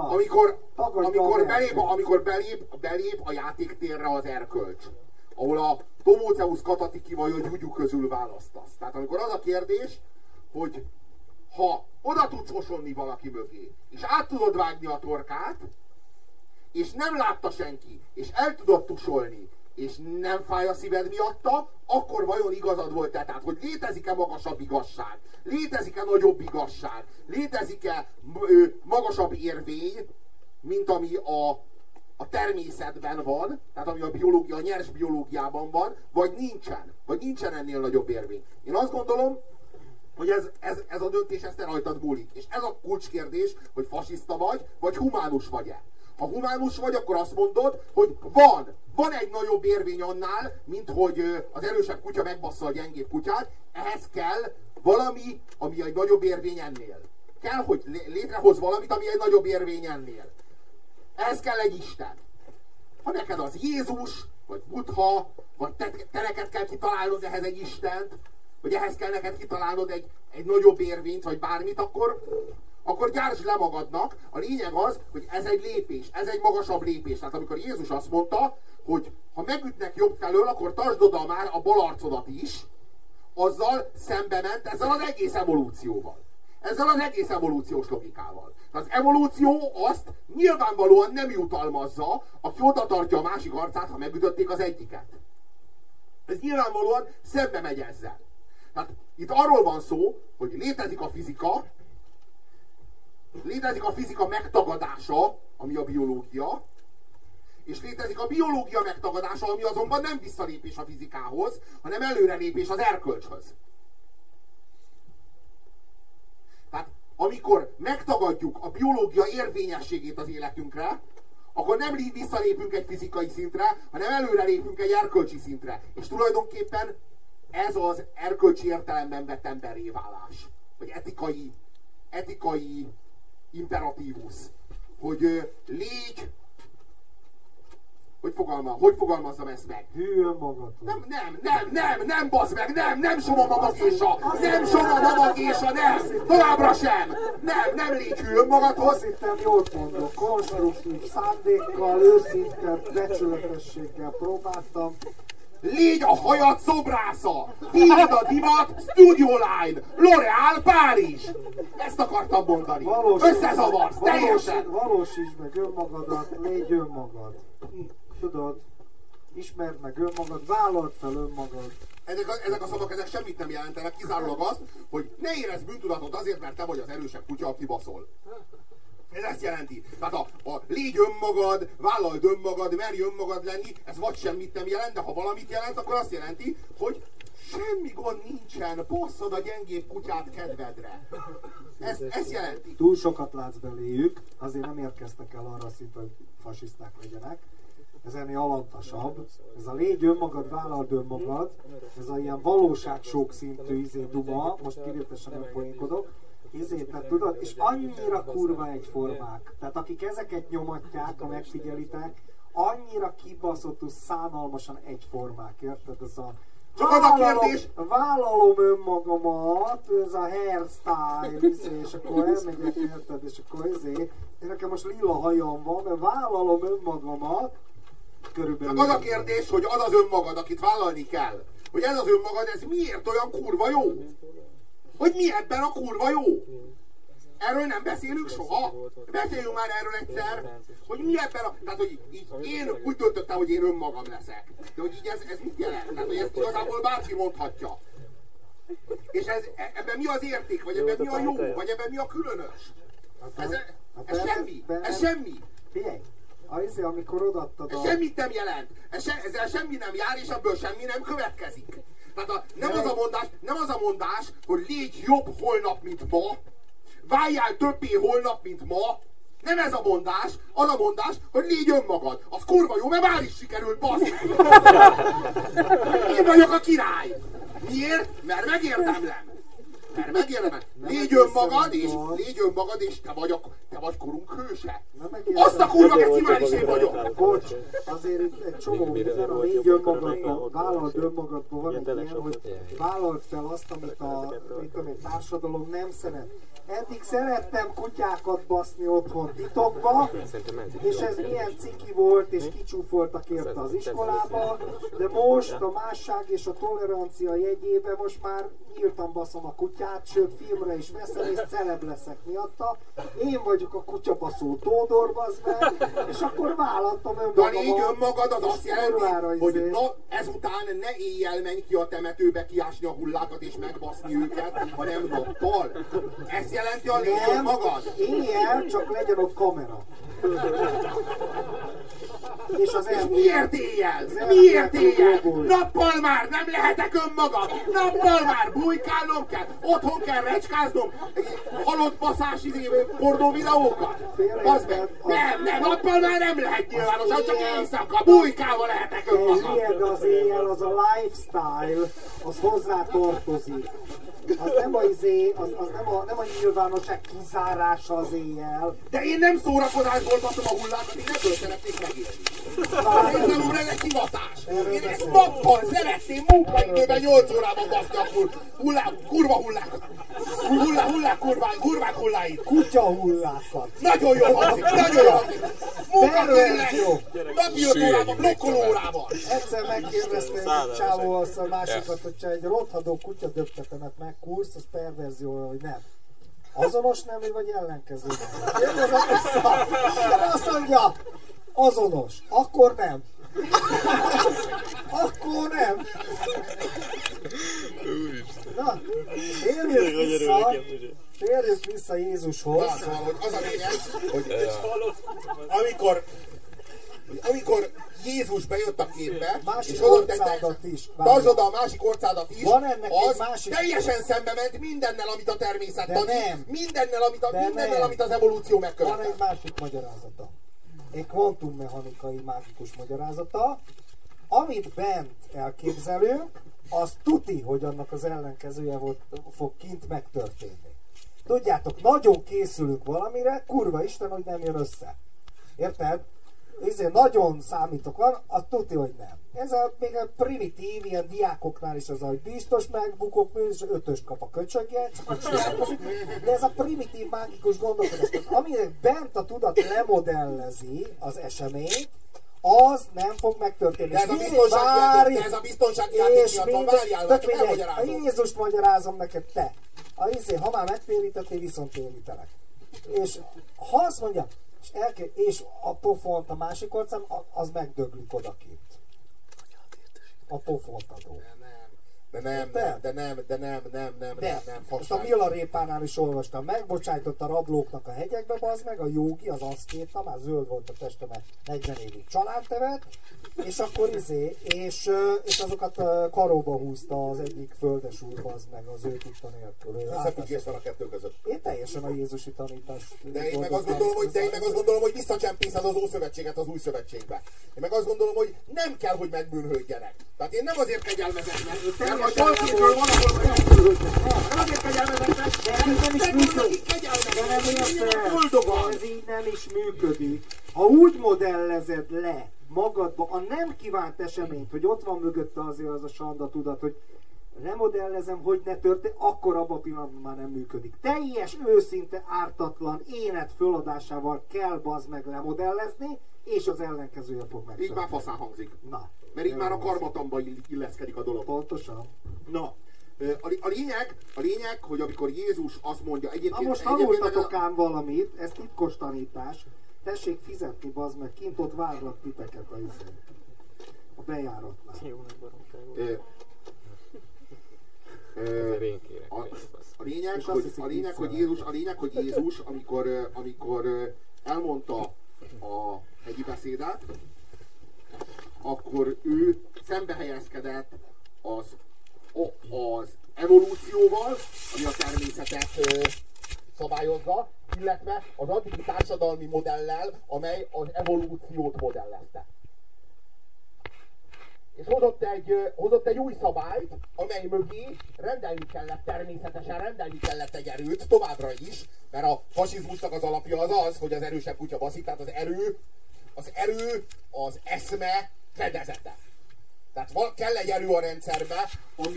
A: Amikor belép a játéktérre az erkölcs, ahol a Tomóceusz Katatiki vagy a Gyugyu közül választasz. Tehát amikor az a kérdés, hogy ha oda tudsz osonni valaki mögé, és át tudod vágni a torkát, és nem látta senki, és el tudod tusolni, és nem fáj a szíved miatta, akkor vajon igazad volt-e? Tehát, hogy létezik-e magasabb igazság? Létezik-e nagyobb igazság? Létezik-e magasabb érvény, mint ami a természetben van, tehát ami a biológia, a nyers biológiában van, vagy nincsen? Vagy nincsen ennél nagyobb érvény? Én azt gondolom, hogy ez a döntés ezt rajtad múlik. És ez a kulcskérdés, hogy fasiszta vagy humánus vagy-e. Ha humánus vagy, akkor azt mondod, hogy van egy nagyobb érvény annál, mint hogy az erősebb kutya megbassza a gyengébb kutyát, ehhez kell valami, ami egy nagyobb érvény ennél. Kell, hogy létrehoz valamit, ami egy nagyobb érvény ennél. Ehhez kell egy Isten. Ha neked az Jézus, vagy Buddha, vagy te neked kell kitalálnod ehhez egy Istent, vagy ehhez kell neked kitalálnod egy nagyobb érvényt, vagy bármit, akkor gyártsd le magadnak. A lényeg az, hogy ez egy lépés, ez egy magasabb lépés. Tehát amikor Jézus azt mondta, hogy ha megütnek jobb felől, akkor tartsd oda már a bal arcodat is, azzal szembe ment ezzel az egész evolúcióval. Ezzel az egész evolúciós logikával. Az evolúció azt nyilvánvalóan nem jutalmazza, aki oda tartja a másik arcát, ha megütötték az egyiket. Ez nyilvánvalóan szembe megy ezzel. Tehát itt arról van szó, hogy létezik a fizika megtagadása, ami a biológia, és létezik a biológia megtagadása, ami azonban nem visszalépés a fizikához, hanem előrelépés az erkölcshöz. Tehát amikor megtagadjuk a biológia érvényességét az életünkre, akkor nem visszalépünk egy fizikai szintre, hanem előrelépünk egy erkölcsi szintre. És tulajdonképpen ez az erkölcsi értelemben vett emberré válás. Vagy etikai imperatívus. Hogy légy... Hogy fogalmazzam ezt meg?
B: Hű önmagadhoz.
A: Nem, bazd meg, nem Soma Mamagésa! Nem Soma Mamagésa, nem! Továbbra sem! Nem légy hű önmagadhoz!
B: Azt hittem, jól mondok, konstruktív szándékkal, őszinte becsületességgel próbáltam.
A: Légy a hajad szobrásza! Tiéd a divat, Studio Line! L'Oréal, Párizs! Ezt akartam mondani. Összezavarsz, teljesen!
B: Valósítsd meg önmagadat, légy önmagad. Tudod, ismerd meg önmagad, vállald fel önmagad.
A: Ezek a szavak ezek semmit nem jelentenek, kizárólag azt, hogy ne érezd bűntudatot azért, mert te vagy az erősebb kutya, aki baszol. Ez ezt jelenti. Tehát a légy önmagad, vállald önmagad, merj önmagad lenni, ez vagy semmit nem jelent, de ha valamit jelent, akkor azt jelenti, hogy semmi gond nincsen, basszad a gyengébb kutyát kedvedre. Ez jelenti.
B: Túl sokat látsz beléjük, azért nem érkeztek el arra szint, hogy fasiszták legyenek. Ez ennél alantasabb. Ez a légy önmagad, vállald önmagad, ez a ilyen valóság sokszintű duma, most kivételesen nem poénkodok, tehát tudod, és annyira kurva egyformák. Tehát akik ezeket nyomatják, ha megfigyelitek, annyira kibaszottul, szánalmasan egyformák, érted? Ez a
A: csak az a kérdés...
B: Vállalom önmagamat, ez a hairstyle, és akkor elmegyek, érted, és akkor nekem most lila hajam van, mert vállalom önmagamat, körülbelül.
A: Csak az a kérdés, hogy az az önmagad, akit vállalni kell, hogy ez az önmagad, ez miért olyan kurva jó? Hogy mi ebben a kurva jó? Erről nem beszélünk soha? Beszéljünk már erről egyszer, hogy mi ebben a... Tehát, hogy így én úgy döntöttem, hogy én önmagam leszek. De hogy így ez mit jelent? Tehát, hogy ezt igazából bárki mondhatja. És ebben mi az érték? Vagy ebben mi a jó? Vagy ebben mi a különös? Ez semmi. Ez semmi.
B: Figyelj, amikor odaadtad
A: ez semmit nem jelent. Ezzel semmi nem jár, és ebből semmi nem következik. Tehát nem az a mondás, hogy légy jobb holnap, mint ma, váljál többé holnap, mint ma. Nem ez a mondás, az a mondás, hogy légy önmagad. Az kurva jó, mert már is sikerült, bassz. Én vagyok a király. Miért? Mert megérdemlem. Légy önmagad, és te vagy korunk hőse. Azt a kurva gecimális is én vagyok.
B: Bocs, azért itt egy csomó minden, a légy önmagadban, vállald önmagadban van egy ilyen, hogy vállald fel azt, amit a társadalom nem szeret. Eddig szerettem kutyákat baszni otthon titokba, és ez milyen ciki volt, és kicsúfoltak érte az iskolába, de most a másság és a tolerancia jegyében most már írtam baszom a kutyát, sőt filmre is veszem, és celeb leszek miatta. Én vagyok a kutyabaszó Tódor, bazd meg, és akkor vállaltam önmagam.
A: De légy önmagad, az azt jelenti, hogy ezután ne éjjel menj ki a temetőbe kiásni a hullákat és megbaszni őket, hanem nappal. Ez jelenti a légy önmagad?
B: Éjjel, csak legyen ott kamera. És
A: miért éjjel? Miért éjjel? Nappal már nem lehetek önmagam! Nappal már bujkálnom kell! Otthon kell recskáznom halott baszás pornó videókat! Az meg! Nem, nappal már nem lehet nyilvánosan, csak éjszaka! Bujkálva lehetek önmagam!
B: De az éjjel, az a lifestyle, az hozzá tartozik. Az nem nem a nyilvánosság kizárása az éjjel.
A: De én nem szórakozásból baszom a hullákat, én ebből szeretnék megélni. Ez úr, ez egy hivatás. Én ezt nappal szeretném munkaidőben 8 órában baszni a kurva hullákat. Kurvák hulláit.
B: Kutya hullákat.
A: Nagyon jó hangzik, nagyon jó hangzik. Napi 5 órában, blokkolórával.
B: Egyszer megkérdezte egy csávó azt a másikat, hogyha egy rothadó kutya döptetemet megkúrsz, az perverzió, hogy nem. Azonos nemű vagy ellenkező nemű? Kérdezem vissza. De azt mondja, azonos. Akkor nem. Akkor nem. Na, térjünk vissza Jézushoz.
A: Szóval, hogy az a lényeg, hogy amikor Jézus bejött a képbe,
B: másik
A: és oda tartsd oda a másik orcádat is, az másik... teljesen szembe ment mindennel, amit a természet ad, mindennel, amit az evolúció megkövetett.
B: Van egy másik magyarázata. Egy kvantummechanikai mágikus magyarázata, amit bent elképzelünk, az tuti, hogy annak az ellenkezője fog kint megtörténni. Tudjátok, nagyon készülünk valamire, kurva Isten, hogy nem jön össze. Érted? Ezért nagyon számítok van, az tuti, hogy nem. Ez még a primitív, ilyen diákoknál is az, hogy biztos megbukok, és 5-öst kap a köcsögje, de ez a primitív mágikus gondolkodás, aminek bent a tudat lemodellezi az eseményt, az nem fog megtörténni.
A: De ez a biztonsági játék miatt van, várjál, csak elmagyarázom.
B: A Jézust magyarázom neked te. Ha már megtérítettél, viszont térítelek. És ha azt mondja, és a pofont a másik orcán, az megdöglik odakint. A pofont adó.
A: De nem.
B: Ezt a Milarépánál is olvastam. Megbocsájtott a rablóknak a hegyekbe, bazd meg, a jógi, az aszkéta, már zöld volt a teste, mert 40 évig családtevet, és akkor és azokat karóba húzta az egyik földes úr, bazd meg, az ő tudta nélkül.
A: Összefüggés van a kettő között.
B: Én teljesen a jézusi tanítást...
A: De én meg azt gondolom, hogy visszacsempészed az Ószövetséget az Új Szövetségbe. Én meg azt gondolom, hogy nem kell, hogy megbűnhődjenek. Tehát én nem azért kegyelmezetnek, mert a salkétről van, ahol nem azért kegyelmezetnek,
B: nem is működik. Ez így nem is működik. Ha úgy modellezed le magadba a nem kívánt eseményt, hogy ott van mögötte azért az a sanda tudat, hogy remodellezem, hogy ne történt, akkor abban a pillanatban már nem működik. Teljes, őszinte, ártatlan énet föladásával kell bazd meg lemodellezni, és az ellenkezője fog meg.
A: Így már faszán hangzik.
B: Na.
A: Mert így már a karmatamba illeszkedik a dolog.
B: Pontosan.
A: Na, a lényeg, hogy amikor Jézus azt mondja, egyébként...
B: Na most hallgatok ám valamit, ez titkos tanítás. Tessék fizetni, bazd meg, kint ott várlak titeket a bejáratnál.
C: Jó nagy baromság.
A: A lényeg, hogy Jézus, amikor elmondta a hegyi beszédet, akkor ő szembe helyezkedett az evolúcióval, ami a természetet szabályozza, illetve az addigi társadalmi modellel, amely az evolúciót modellezte. És hozott egy új szabályt, amely mögé természetesen rendelni kellett egy erőt továbbra is, mert a fasizmusnak az alapja az, hogy az erősebb kutya baszik, tehát az erő az eszme fedezete. Tehát kell egy erő a rendszerbe, ami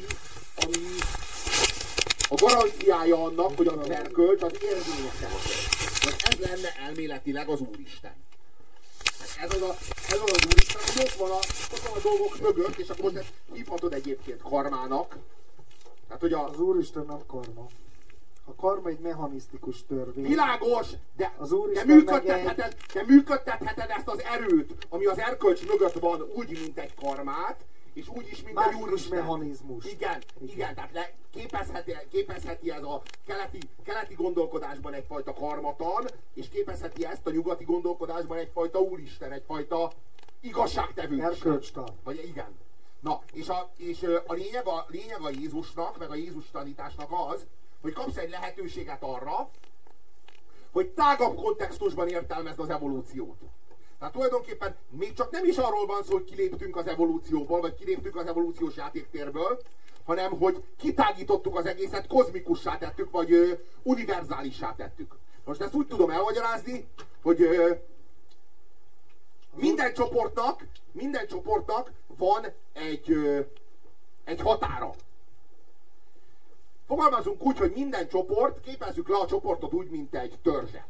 A: a garanciája annak, hogy az erkölcs az érvényesen. Ez lenne elméletileg az Úristen. Ez az Úristen, hogy ott van a dolgok mögött, és akkor most ezt hívhatod egyébként karmának. Tehát, hogy
B: az Úristen nem karma. A karma egy mechanisztikus törvény.
A: Világos, de működtetheted ezt az erőt, ami az erkölcs mögött van, úgy, mint egy karmát, és úgy is, mint egy Úristen.
B: Mechanizmus.
A: Igen, tehát képezheti ez a keleti gondolkodásban egyfajta karmatan, és képezheti ezt a nyugati gondolkodásban egyfajta Úristen, egyfajta igazságtevő.
B: Erkölcstan.
A: Vagy igen. Na, és a lényeg a Jézusnak, meg a Jézus tanításnak az, hogy kapsz egy lehetőséget arra, hogy tágabb kontextusban értelmezd az evolúciót. Tehát tulajdonképpen még csak nem is arról van szó, hogy kiléptünk az evolúcióból, vagy kiléptünk az evolúciós játéktérből, hanem hogy kitágítottuk az egészet, kozmikussá tettük, vagy univerzálissá tettük. Most ezt úgy tudom elmagyarázni, hogy minden csoportnak van egy határa. Fogalmazunk úgy, hogy minden csoport, képezzük le a csoportot úgy, mint egy törzset.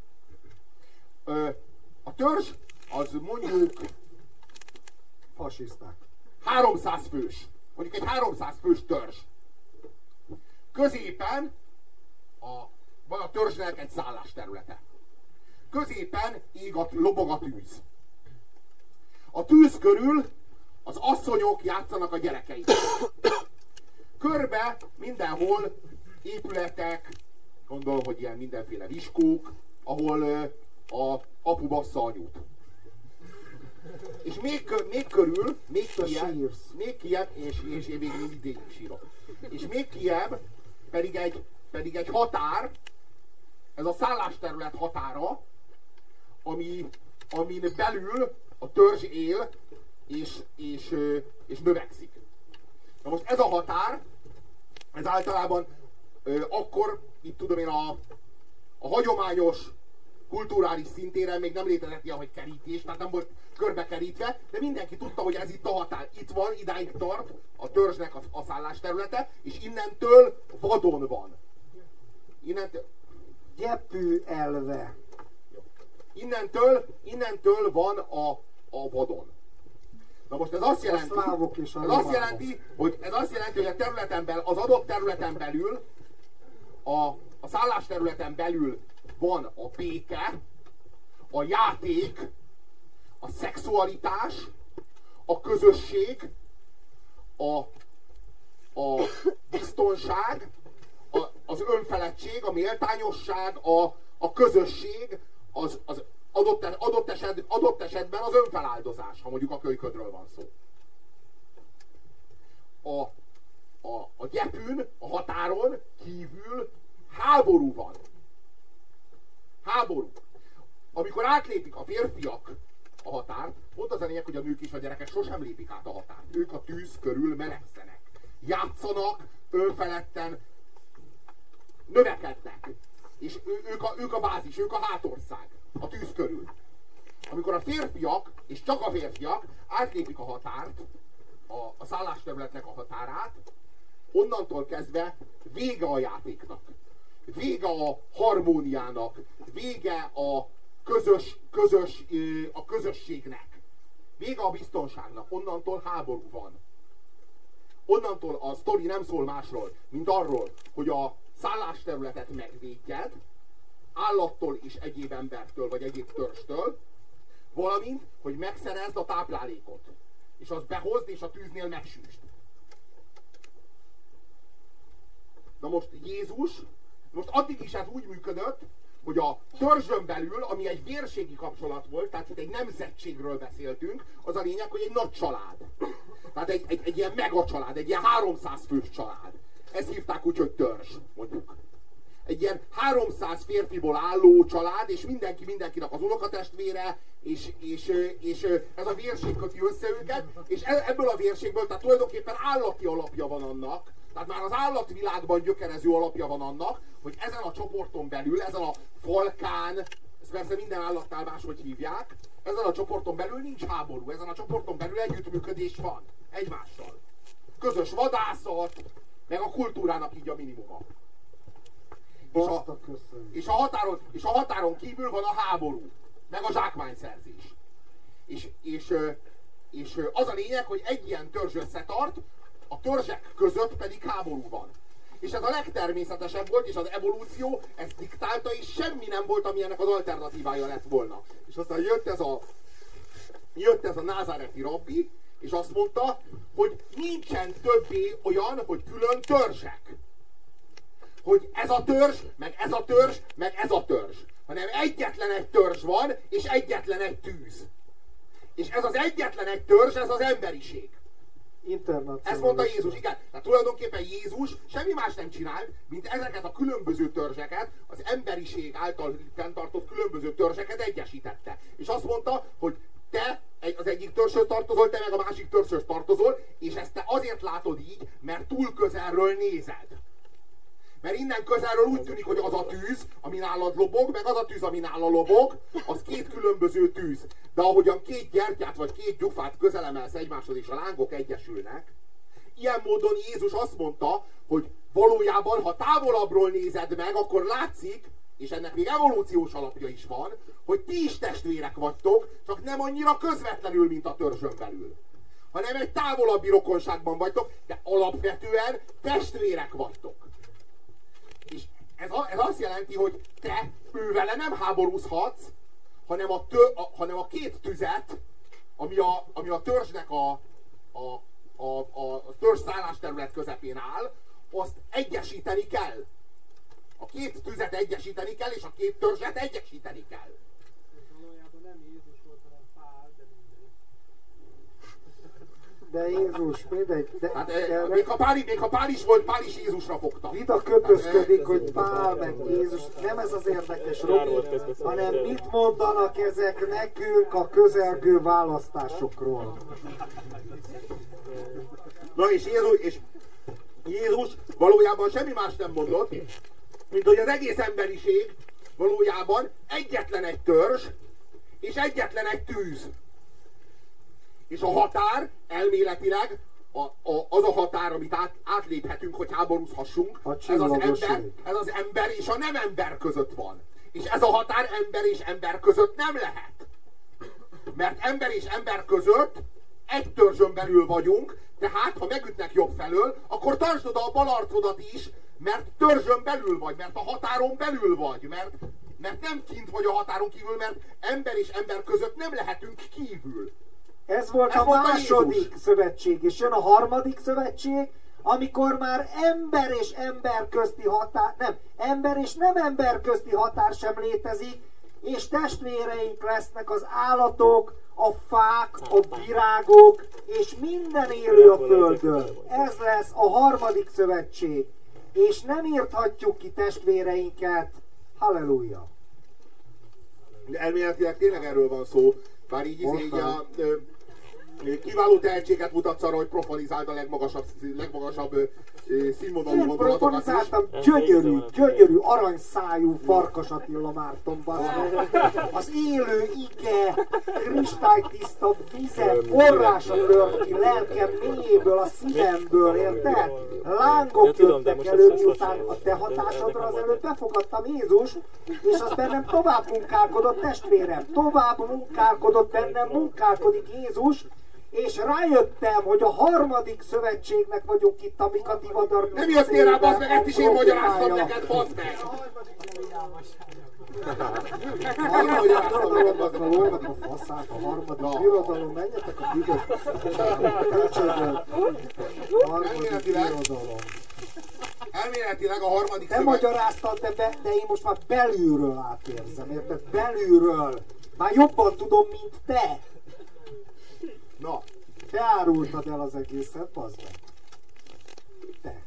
A: A törzs az mondjuk
B: fasiszták.
A: 300 fős. Mondjuk egy 300 fős törzs. Középen van a törzsnek egy szállásterülete. Középen lobog a tűz. A tűz körül az asszonyok játszanak a gyerekeikkel. Körbe mindenhol épületek, gondolom, hogy ilyen mindenféle viskók, ahol a apu bassza anyút. És még körül, még kijebb, és én még mindig sírok. És még kijebb pedig egy határ, ez a szállásterület határa, amin belül a törzs él, és növekszik. Na most ez a határ, ez általában akkor, itt tudom én, a hagyományos kulturális szintéren még nem létezett ilyen, hogy kerítés, tehát nem volt körbekerítve, de mindenki tudta, hogy ez itt a határ. Itt van, idáig tart a törzsnek a szállásterülete, és innentől vadon van.
B: Gyepű elve.
A: Innentől van a vadon. Na most ez azt jelenti, hogy a területen belül, az adott területen belül, a szállásterületen belül van a béke, a játék, a szexualitás, a közösség, a biztonság, az önfeledtség, a méltányosság, a közösség, az adott esetben az önfeláldozás, ha mondjuk a kölyködről van szó. A gyepűn, a határon kívül háború van. Háború. Amikor átlépik a férfiak a határt, pont az a lényeg, hogy a nők és a gyerekek sosem lépik át a határt. Ők a tűz körül melegszenek. Játszanak, önfeledten, növekednek. És ők a bázis, ők a hátország a tűz körül. Amikor a férfiak, és csak a férfiak átlépik a határt, a szállásterületnek a határát, onnantól kezdve vége a játéknak. Vége a harmóniának. Vége a a közösségnek. Vége a biztonságnak. Onnantól háború van. Onnantól a sztori nem szól másról, mint arról, hogy a szállásterületet megvédjed, állattól és egyéb embertől, vagy egyéb törstől, valamint, hogy megszerezd a táplálékot. És azt behozd, és a tűznél megsüsd. Na most Jézus, most addig is ez úgy működött, hogy a törzsön belül, ami egy vérségi kapcsolat volt, tehát itt egy nemzetségről beszéltünk, az a lényeg, hogy egy nagy család. Tehát egy ilyen megacsalád, egy ilyen 300 fős család. Ezt hívták úgy, hogy törzs, mondjuk. Egy ilyen 300 férfiból álló család, és mindenkinek az unokatestvére, és ez a vérség köti össze őket, és ebből a vérségből, tehát tulajdonképpen állati alapja van annak, tehát már az állatvilágban gyökerező alapja van annak, hogy ezen a csoporton belül, ezen a falkán, ezt persze minden állatnál máshogy hívják, ezen a csoporton belül nincs háború, ezen a csoporton belül együttműködés van egymással. Közös vadászat, meg a kultúrának így a minimuma. És a határon kívül van a háború, meg a zsákmányszerzés. És az a lényeg, hogy egy ilyen törzs összetart, a törzsek között pedig háború van. És ez a legtermészetesebb volt, és az evolúció ezt diktálta, és semmi nem volt, ami ennek az alternatívája lett volna. És aztán jött ez a názáreti rabbi, és azt mondta, hogy nincsen többé olyan, hogy külön törzsek. Hogy ez a törzs, meg ez a törzs, meg ez a törzs. Hanem egyetlen egy törzs van, és egyetlen egy tűz. És ez az egyetlen egy törzs, ez az emberiség. Ezt mondta Jézus, igen. Tehát tulajdonképpen Jézus semmi más nem csinált, mint ezeket a különböző törzseket, az emberiség által fenntartott különböző törzseket egyesítette. És azt mondta, hogy te az egyik törzshöz tartozol, te meg a másik törzshöz tartozol, és ezt te azért látod így, mert túl közelről nézed. Mert innen közelről úgy tűnik, hogy az a tűz, ami nálad lobog, meg az a tűz, ami nála lobog, az két különböző tűz. De ahogyan két gyertyát vagy két gyufát közelemelsz egymáshoz, és a lángok egyesülnek, ilyen módon Jézus azt mondta, hogy valójában, ha távolabbról nézed meg, akkor látszik, és ennek még evolúciós alapja is van, hogy ti is testvérek vagytok, csak nem annyira közvetlenül, mint a törzsön belül. Hanem egy távolabbi rokonságban vagytok, de alapvetően testvérek vagytok. És ez azt jelenti, hogy te ővele nem háborúzhatsz, hanem a két tüzet, ami a törzsnek a törzs szállásterület közepén áll, azt egyesíteni kell. A két tüzet egyesíteni kell, és a két törzset egyesíteni kell.
C: Valójában nem Jézus volt, hanem Pál, de
B: De Jézus, mindegy.
A: Még ha Pál is volt, Pál is Jézusra fogta.
B: Vita kötözködik, hogy Pál meg Jézus. Nem ez az érdekes, Robi, hanem mit mondanak ezek nekünk a közelgő választásokról.
A: Na és Jézus valójában semmi más nem mondott, mint hogy az egész emberiség valójában egyetlen egy törzs, és egyetlen egy tűz. És a határ elméletileg az a határ, amit átléphetünk, hogy háborúzhassunk, ez az ember és a nem ember között van. És ez a határ ember és ember között nem lehet. Mert ember és ember között egy törzsön belül vagyunk, tehát ha megütnek jobb felől, akkor tartsd oda a bal arcodat is, mert törzsön belül vagy, mert a határon belül vagy, mert nem kint vagy a határon kívül, mert ember és ember között nem lehetünk kívül.
B: Ez volt a második szövetség, és jön a harmadik szövetség, amikor már ember és ember közti határ, nem, ember és nem ember közti határ sem létezik, és testvéreink lesznek az állatok, a fák, a virágok, és minden élő a földön. Ez lesz a harmadik szövetség. És nem írthatjuk ki testvéreinket. Halleluja!
A: De elméletileg tényleg erről van szó, bár így kiváló tehetséget mutatsz arra, hogy profanizáld a legmagasabb színvonalú
B: Én
A: gondolatokat is.
B: profanizáltam gyönyörű, aranyszájú Farkas Attila Márton, az élő ige, kristálytiszta vize, forrása tört ki lelkem mélyéből, a szívemből, érted? Lángok jöttek elő, miután a te hatásodra az előtt befogadtam Jézus, és az bennem tovább munkálkodott, testvérem, tovább munkálkodott bennem, munkálkodik Jézus, és rájöttem, hogy a harmadik szövetségnek vagyunk itt, amik a divadar...
A: Nem jöttél rá, bazd meg, ezt is én magyaráztam neked, bazd meg!
B: Lónak a faszát, a harmadik birodalom, menjetek a büdös harmadik birodalom.
A: Elméletileg a harmadik
B: Nem magyaráztad, de én most már belülről átérzem, érted? Belülről. Már jobban tudom, mint te.
A: Na.
B: Te árultad el az egészet, bazd meg. Te.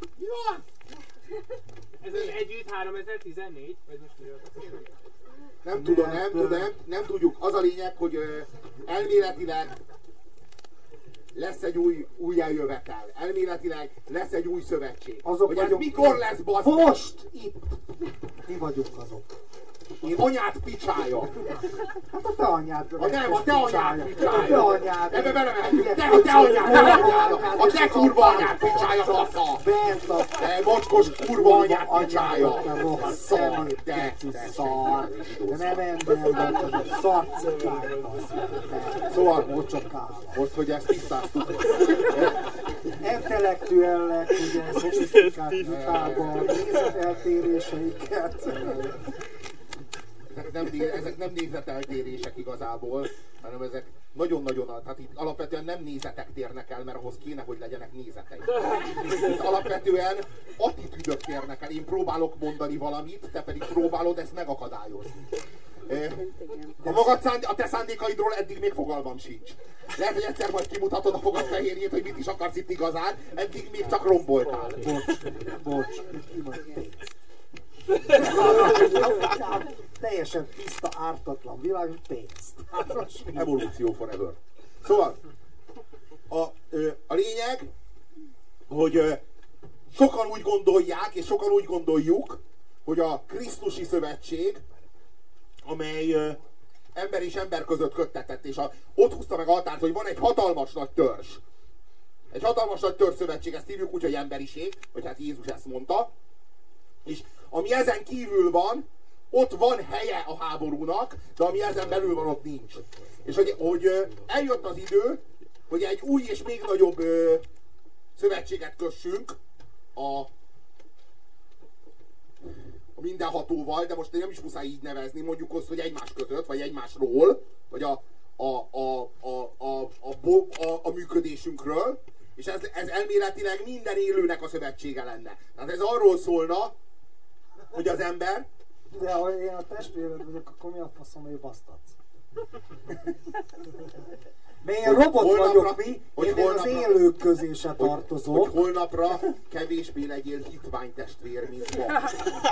D: Ez az együtt 3014? Vagy most miről beszélünk?
A: Nem tudjuk. Az a lényeg, hogy elméletileg lesz egy új eljövetel. Elméletileg lesz egy új szövetség.
B: Azok
A: hogy ez mikor lesz, bazd meg?
B: Most! Itt! Mi vagyunk azok.
A: Én anyád picsája.
B: Hát a te anyád.
A: Nem, a te anyád picsája.
B: A te anyád.
A: Ebbe belemehetünk. Te anyád. A te kurva anyád picsája, fasza.
B: Bent a...
A: Te mocskos kurva anyád picsája.
B: Te rossz szemét, pici szar. De nem ember vagy, hanem szarcikány.
A: Szóval, most, hogy ezt tisztáztuk.
B: Intellektuellek, ugye, szofisztikált vitában, nézeteltéréseiket.
A: Ezek nem nézeteltérések igazából, hanem ezek nagyon-nagyon, tehát itt alapvetően nem nézetek térnek el, mert ahhoz kéne, hogy legyenek nézeteik. Itt alapvetően attitűdök térnek el. Én próbálok mondani valamit, te pedig próbálod ezt megakadályozni. A te szándékaidról eddig még fogalmam sincs. Lehet, hogy egyszer majd kimutatod a fogad fehérjét, hogy mit is akarsz itt igazán, eddig még csak romboltál.
B: Bocs, ki vagy pénzt. Teljesen tiszta, ártatlan világ, pénzt.
A: Evolúció forever. Szóval, a lényeg, hogy sokan úgy gondolják, és sokan úgy gondoljuk, hogy a Krisztusi Szövetség, amely ember és ember között köttetett, és ott húzta meg a határt, hogy van egy hatalmas nagy törzs. Egy hatalmas nagy törzszövetség, ezt hívjuk úgy, hogy emberiség, vagy hát Jézus ezt mondta. És ami ezen kívül van, ott van helye a háborúnak, de ami ezen belül van, ott nincs. És hogy eljött az idő, hogy egy új és még nagyobb szövetséget kössünk a mindenhatóval, de most nem is muszáj így nevezni, mondjuk azt, hogy egymás között, vagy egymásról, vagy a működésünkről, és ez elméletileg minden élőnek a szövetsége lenne. Tehát ez arról szólna, hogy az ember...
B: De ha én a testvéred vagyok, akkor mi a faszom, hogy basztatsz? Mert én robot vagyok, én az élők közé se tartozok.
A: Hogy holnapra kevésbé legyél hitvány testvér, mint ma.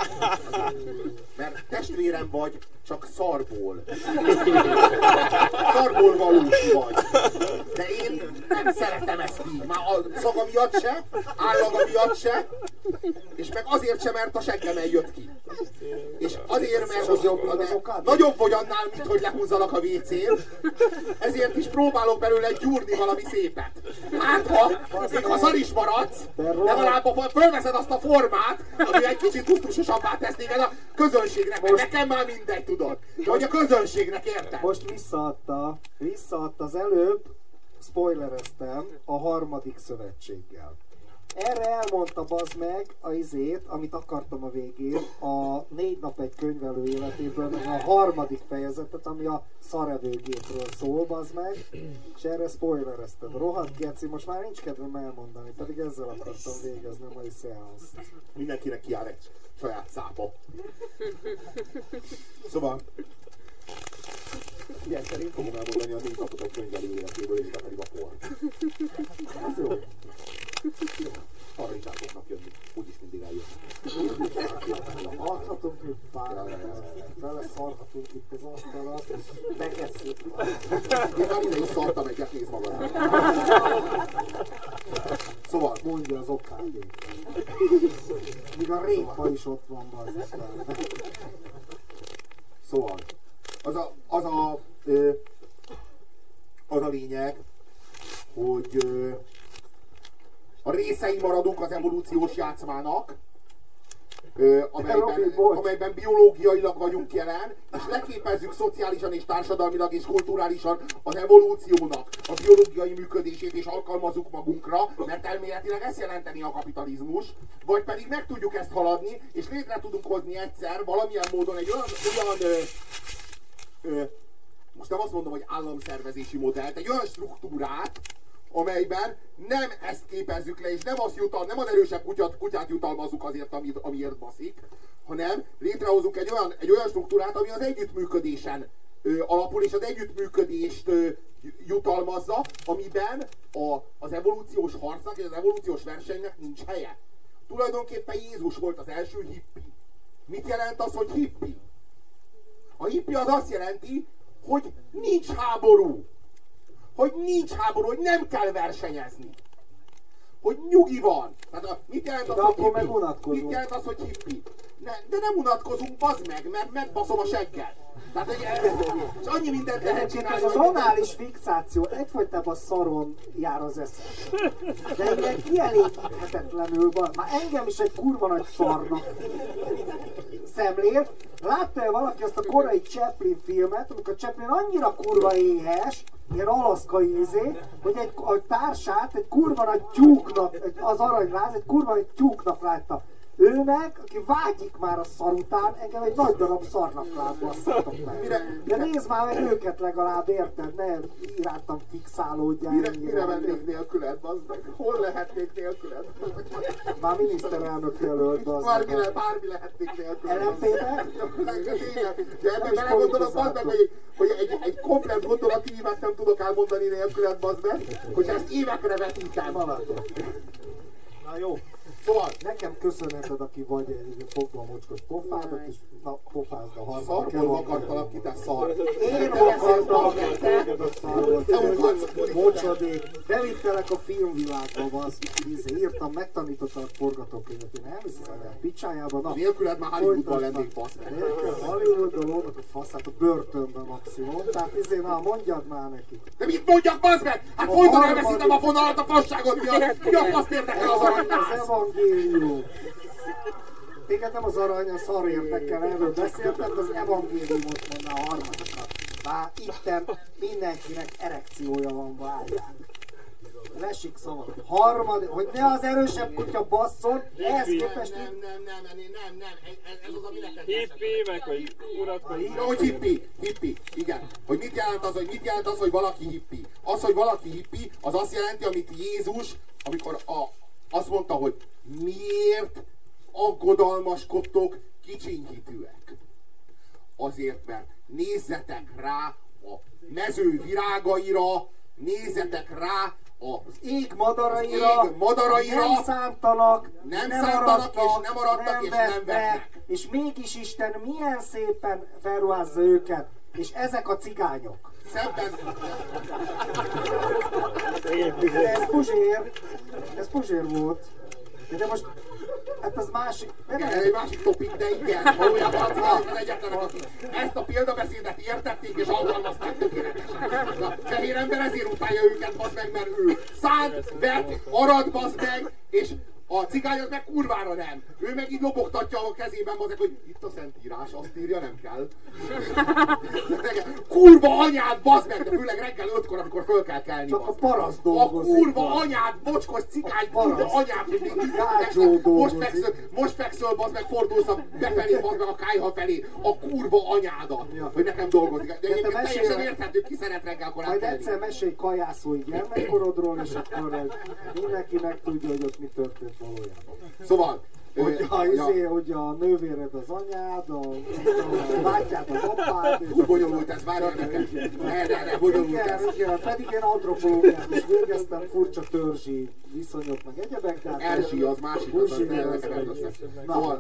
A: Mert testvérem vagy, csak szarból. Szarból valós vagy. De én nem szeretem ezt így. Már a szaga miatt se, állaga miatt se, és meg azért sem, mert a seggemen jött ki. És azért, mert nagyobb vagy annál, mint hogy lehúzzanak a WC-n, ezért is próbálok belőle gyúrni valami szépet. Hát még ha szar is maradsz, legalább fölveszed azt a formát, ami egy kicsit gusztusosabbá tesz téged a közönségnek, mert nekem már mindegy, tudod. De hogy a közönségnek, érted?
B: Most visszaadta az előbb, spoilereztem, a harmadik szövetséggel. Erre elmondta bazd meg a izét, amit akartam a végén, a 4 nap egy könyvelő életéből, a harmadik fejezetet, ami a szarevőgépről szól, bazd meg, és erre spoilerezted. Rohadt geci, most már nincs kedvem elmondani, pedig ezzel akartam végezni a mai szeánszt.
A: Mindenkinek kiáll egy saját szápa. Szóval... Ilyen szerint fogom elmondani a 4 napot egy könyvelő életéből, és te pedig a por. Ez jó. Arra is át fognak jönni. Úgyis mindig eljönnek.
B: Adhatunk itt pár, beleszarhatunk itt az asztalat, és megesszük.
A: Én már ide is szartam egyet, nézd magadra. Szóval,
B: Mondja az okádét. Míg a répa is ott van, bazzis.
A: Szóval, az a lényeg, hogy a részei maradunk az evolúciós játszmának, amelyben biológiailag vagyunk jelen, és leképezzük szociálisan és társadalmilag és kulturálisan az evolúciónak a biológiai működését, és alkalmazzuk magunkra, mert elméletileg ezt jelenteni a kapitalizmus, vagy pedig meg tudjuk ezt haladni, és létre tudunk hozni egyszer valamilyen módon egy olyan most nem azt mondom, hogy államszervezési modellt, egy olyan struktúrát, amelyben nem ezt képezzük le, és nem az erősebb kutyát jutalmazzuk azért, amiért baszik, hanem létrehozunk egy olyan struktúrát, ami az együttműködésen alapul, és az együttműködést jutalmazza, amiben az evolúciós harcnak és az evolúciós versenynek nincs helye. Tulajdonképpen Jézus volt az első hippi. Mit jelent az, hogy hippi? A hippi az azt jelenti, hogy nincs háború. Hogy nincs háború, hogy nem kell versenyezni. Hogy nyugi van. Tehát mit jelent az, hogy hippi? Mit jelent az, hogy hippi? De nem unatkozunk, bazd meg, mert megbaszom a seggel. Tehát, és annyi mindent lehet csinálni.
B: Az anális fixáció egyfolytában szaron jár az eszem. De ilyen kielégíthetetlenül van. Már engem is egy kurva nagy szarnak szemlél. Látta-e valaki azt a korai Chaplin filmet, amikor Chaplin annyira kurva éhes, ilyen alaszkai hogy a társát egy kurva nagy tyúknak, az aranyláz egy kurva nagy tyúknak látta. Ő meg, aki vágyik már a szar után, engem egy nagy darab szarnak lát, basszatok meg. De nézd már meg őket legalább, érted? Ne irántam fixálódjál.
A: Mire mennék nélküled, bazd meg? Hol lehetnék nélküled?
B: Már miniszterelnök jelölt, bazd meg.
A: Bármi lehetnék nélküled.
B: LMP-ben?
A: De ebben belegondolod, bazd meg, hogy egy komplet gondolatívet nem tudok elmondani nélküled, bazd meg, hogy ezt évekre vetítem.
B: Na jó.
A: Szóval,
B: nekem köszönheted, aki vagy fogva a mocskos pofádat, és na, pofázd a harmadik.
A: Szarból akartalak ki, te szar.
B: Én akartam, téged a szar volt. Mocsadék. Bevittelek a filmvilágba, az írtam, megtanítottam a forgatókönyvet. Én elviszem el picsájába. Na,
A: nélküled már Hollywoodban lennék, basz meg.
B: Hollywoodban lónak a faszát, a börtönben maximum. Tehát na, mondjad már nekik.
A: De mit mondjak, basz meg? Hát folyton elveszítem a fonalat, a fasságot, mi a faszt érdekel az aranyláz?
B: Téged nem az arany, a szar érdekel, erről beszéltem, az evangéliumot mondná a harmadiknak. Bár itten mindenkinek erekciója van, várják. Lesik szava. Harmadik, hogy ne az erősebb kutya basszon, ehhez képest...
A: Nem, ez az, ami neked...
C: Hippi, meg hogy unatkozik.
A: Jó, hogy hippi, igen. Hogy mit jelent az, hogy valaki hippi? Az, hogy valaki hippi, az azt jelenti, amit Jézus, amikor azt mondta, hogy miért aggodalmaskodtok kicsinyhitűek? Azért, mert nézzetek rá a mező virágaira, nézzetek rá az
B: ég madaraira, nem szántanak,
A: és nem arattak, és nem vetnek.
B: És mégis Isten milyen szépen felruházza őket, és ezek a cigányok.
A: Szemben...
B: Ez Puzsér volt. De most, hát az másik...
A: Igen, ez egy másik topik, de igen, valójában a cigányok az egyetlenek, akik ezt a példabeszédet értették és alkalmazták tökéletesen. A fehér ember ezért utálja őket, bazd meg, mert ő szánt, vett, arad, bazd meg, és a cigány az meg kurvára nem. Ő meg így lobogtatja a kezében, bazd meg, hogy itt a Szentírás, azt írja, nem kell. Kurva anyád, bazd meg, de főleg reggel 5-kor, amikor föl kell kelni.
B: Csak a paraszt dolgozik.
A: A kurva anyád, mocskos cigány, kurva anyád, hogy még most fekszöl, bazd meg, fordulsz befelé, bazd meg a kályha felé. A kurva anyádat, hogy nekem dolgozik. De egyébként teljesen érthető, ki szeret reggelkor elkelni.
B: Majd egyszer mesélj kajászói gyermekkorodról, és akkor mindenki megtudja, hogy ott mi történt valójában.
A: Szóval,
B: hogy a nővéred az anyád, a bátyád az apád.
A: Úgy bonyolult ez, várjál neked. Ne, bonyolult ez.
B: Igen, pedig én antropológiát is végeztem, furcsa törzsi viszonyok, meg egyebek.
A: Erzsi, az másik, az elkeverd össze. Szóval,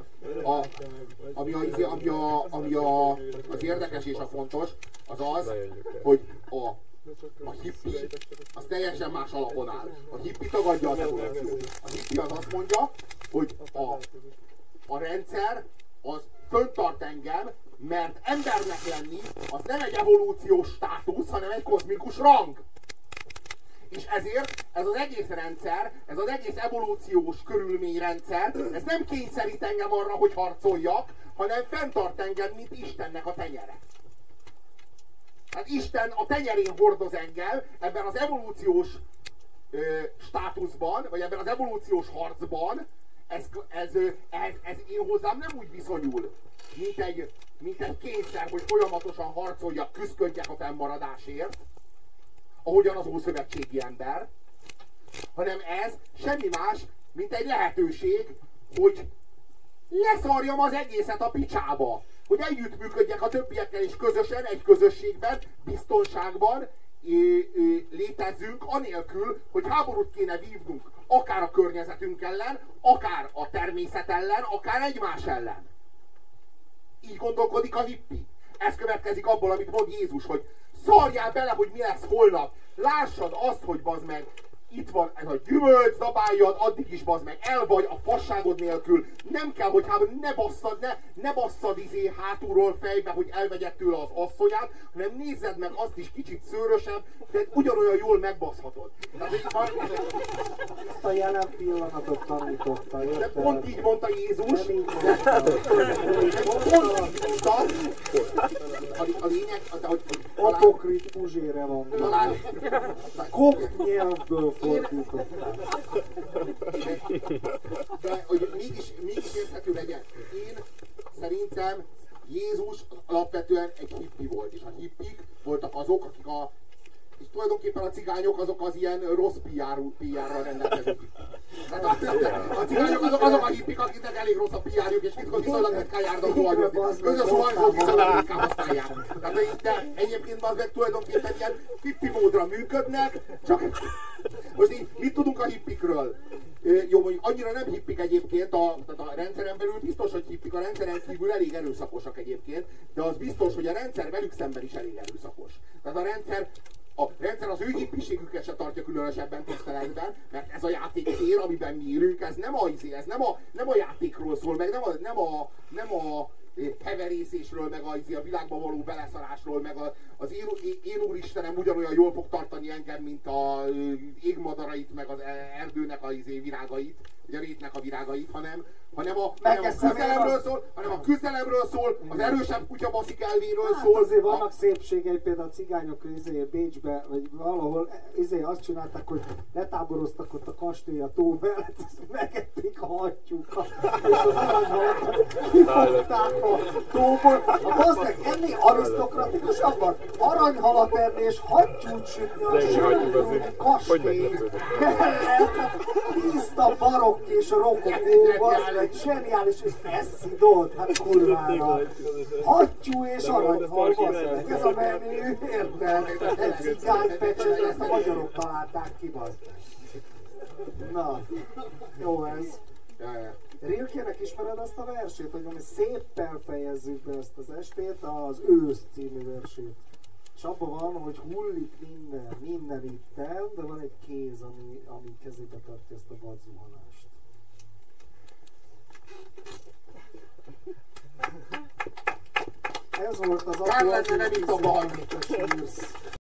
A: ami az érdekes és a fontos, az az, hogy a hippi az teljesen más alapon áll. A hippi tagadja az evolúciót. A hippi az azt mondja, hogy a rendszer az föntart engem, mert embernek lenni az nem egy evolúciós státusz, hanem egy kozmikus rang. És ezért ez az egész rendszer, ez az egész evolúciós körülményrendszer, ez nem kényszerít engem arra, hogy harcoljak, hanem fenntart engem, mint Istennek a tenyere. Hát Isten a tenyerén hordoz engem ebben az evolúciós státuszban, vagy ebben az evolúciós harcban, ez én hozzám nem úgy viszonyul, mint egy kényszer, hogy folyamatosan harcoljak, küszködjek a fennmaradásért, ahogyan az ószövetségi ember, hanem ez semmi más, mint egy lehetőség, hogy leszarjam az egészet a picsába. Hogy együttműködjek a többiekkel, és közösen, egy közösségben, biztonságban létezzünk, anélkül, hogy háborút kéne vívnunk, akár a környezetünk ellen, akár a természet ellen, akár egymás ellen. Így gondolkodik a hippi. Ez következik abból, amit mond Jézus, hogy szarjál bele, hogy mi lesz holnap. Lássad azt, hogy bazd meg, itt van ez a gyümölcs, zabáljad, addig is bazd meg, el vagy a fasságod nélkül. Nem kell, hogy ne basszad hátulról fejbe, hogy elvegyed tőle az asszonyát, hanem nézzed meg azt is kicsit szőrösebb, de ugyanolyan jól megbaszhatod.
B: Ezt a jelen pillanatot tanította, érted?
A: De pont így mondta Jézus.
B: Nem így mondta.
A: Pont így mondta. A lényeg, hogy
B: Apokrit Puzsére van.
A: talán
B: Kopt nyelvből fordították.
A: de hogy mégis érthető legyen. Én szerintem Jézus alapvetően egy hippi volt, és a hippik voltak azok, akik és tulajdonképpen a cigányok azok az ilyen rossz PR-ral rendelkező hippik. Tehát a cigányok azok a hippik, akiknek elég rossz a PR-juk, és viszonylag ritkán járnak zuhanyozni. Közös zuhanyzót viszonylag ritkán használják. De egyébként az meg tulajdonképpen ilyen hippi módra működnek, csak most így mit tudunk a hippikről? Jó, mondjuk annyira nem hippik egyébként, tehát a rendszeren belül biztos, hogy hippik, a rendszeren kívül elég erőszakosak egyébként, de az biztos, hogy a rendszer velük szemben is elég erőszakos. Tehát a rendszer az ő hippiségüket se tartja különösebben tiszteletben, mert ez a játéktér, amiben mi élünk, ez nem a játékról szól, meg nem a heverészésről, meg a világban való beleszarásról, meg az én úristenem ugyanolyan jól fog tartani engem, mint az égmadarait, meg az erdőnek a virágait, vagy a rétnek a virágait, hanem a küzdelemről szól, az erősebb kutya baszik elvéről szól.
B: Hát azért vannak szépségei, például a cigányok Bécsbe, vagy valahol azt csinálták, hogy letáboroztak ott a kastély a tó mellett, ezt megették a hattyúkat, és az aranyhalakat kifogták a tóból. A bazdmeg ennél arisztokratikusabban aranyhalat enni és hattyút sütni a sűrű kastély mellett, tiszta barokk és rokokó, egy zseniális, és ezt szidolt, hát kurvára. Hattyú és aranyhal, bazdmeg, ez a menő, érted? Egy cigánypecset, ezt a magyarok találták ki, bazdmeg. Na, jó ez. Rilkének ismered azt a versét, hogy ami szépen fejezzük be ezt az estét, az Ősz című versét. És abban van, hogy hullik minden itten, de van egy kéz, ami kezébe tartja ezt a vadzuhanást. Ez volt az
A: Kár lenne nem itt a baj.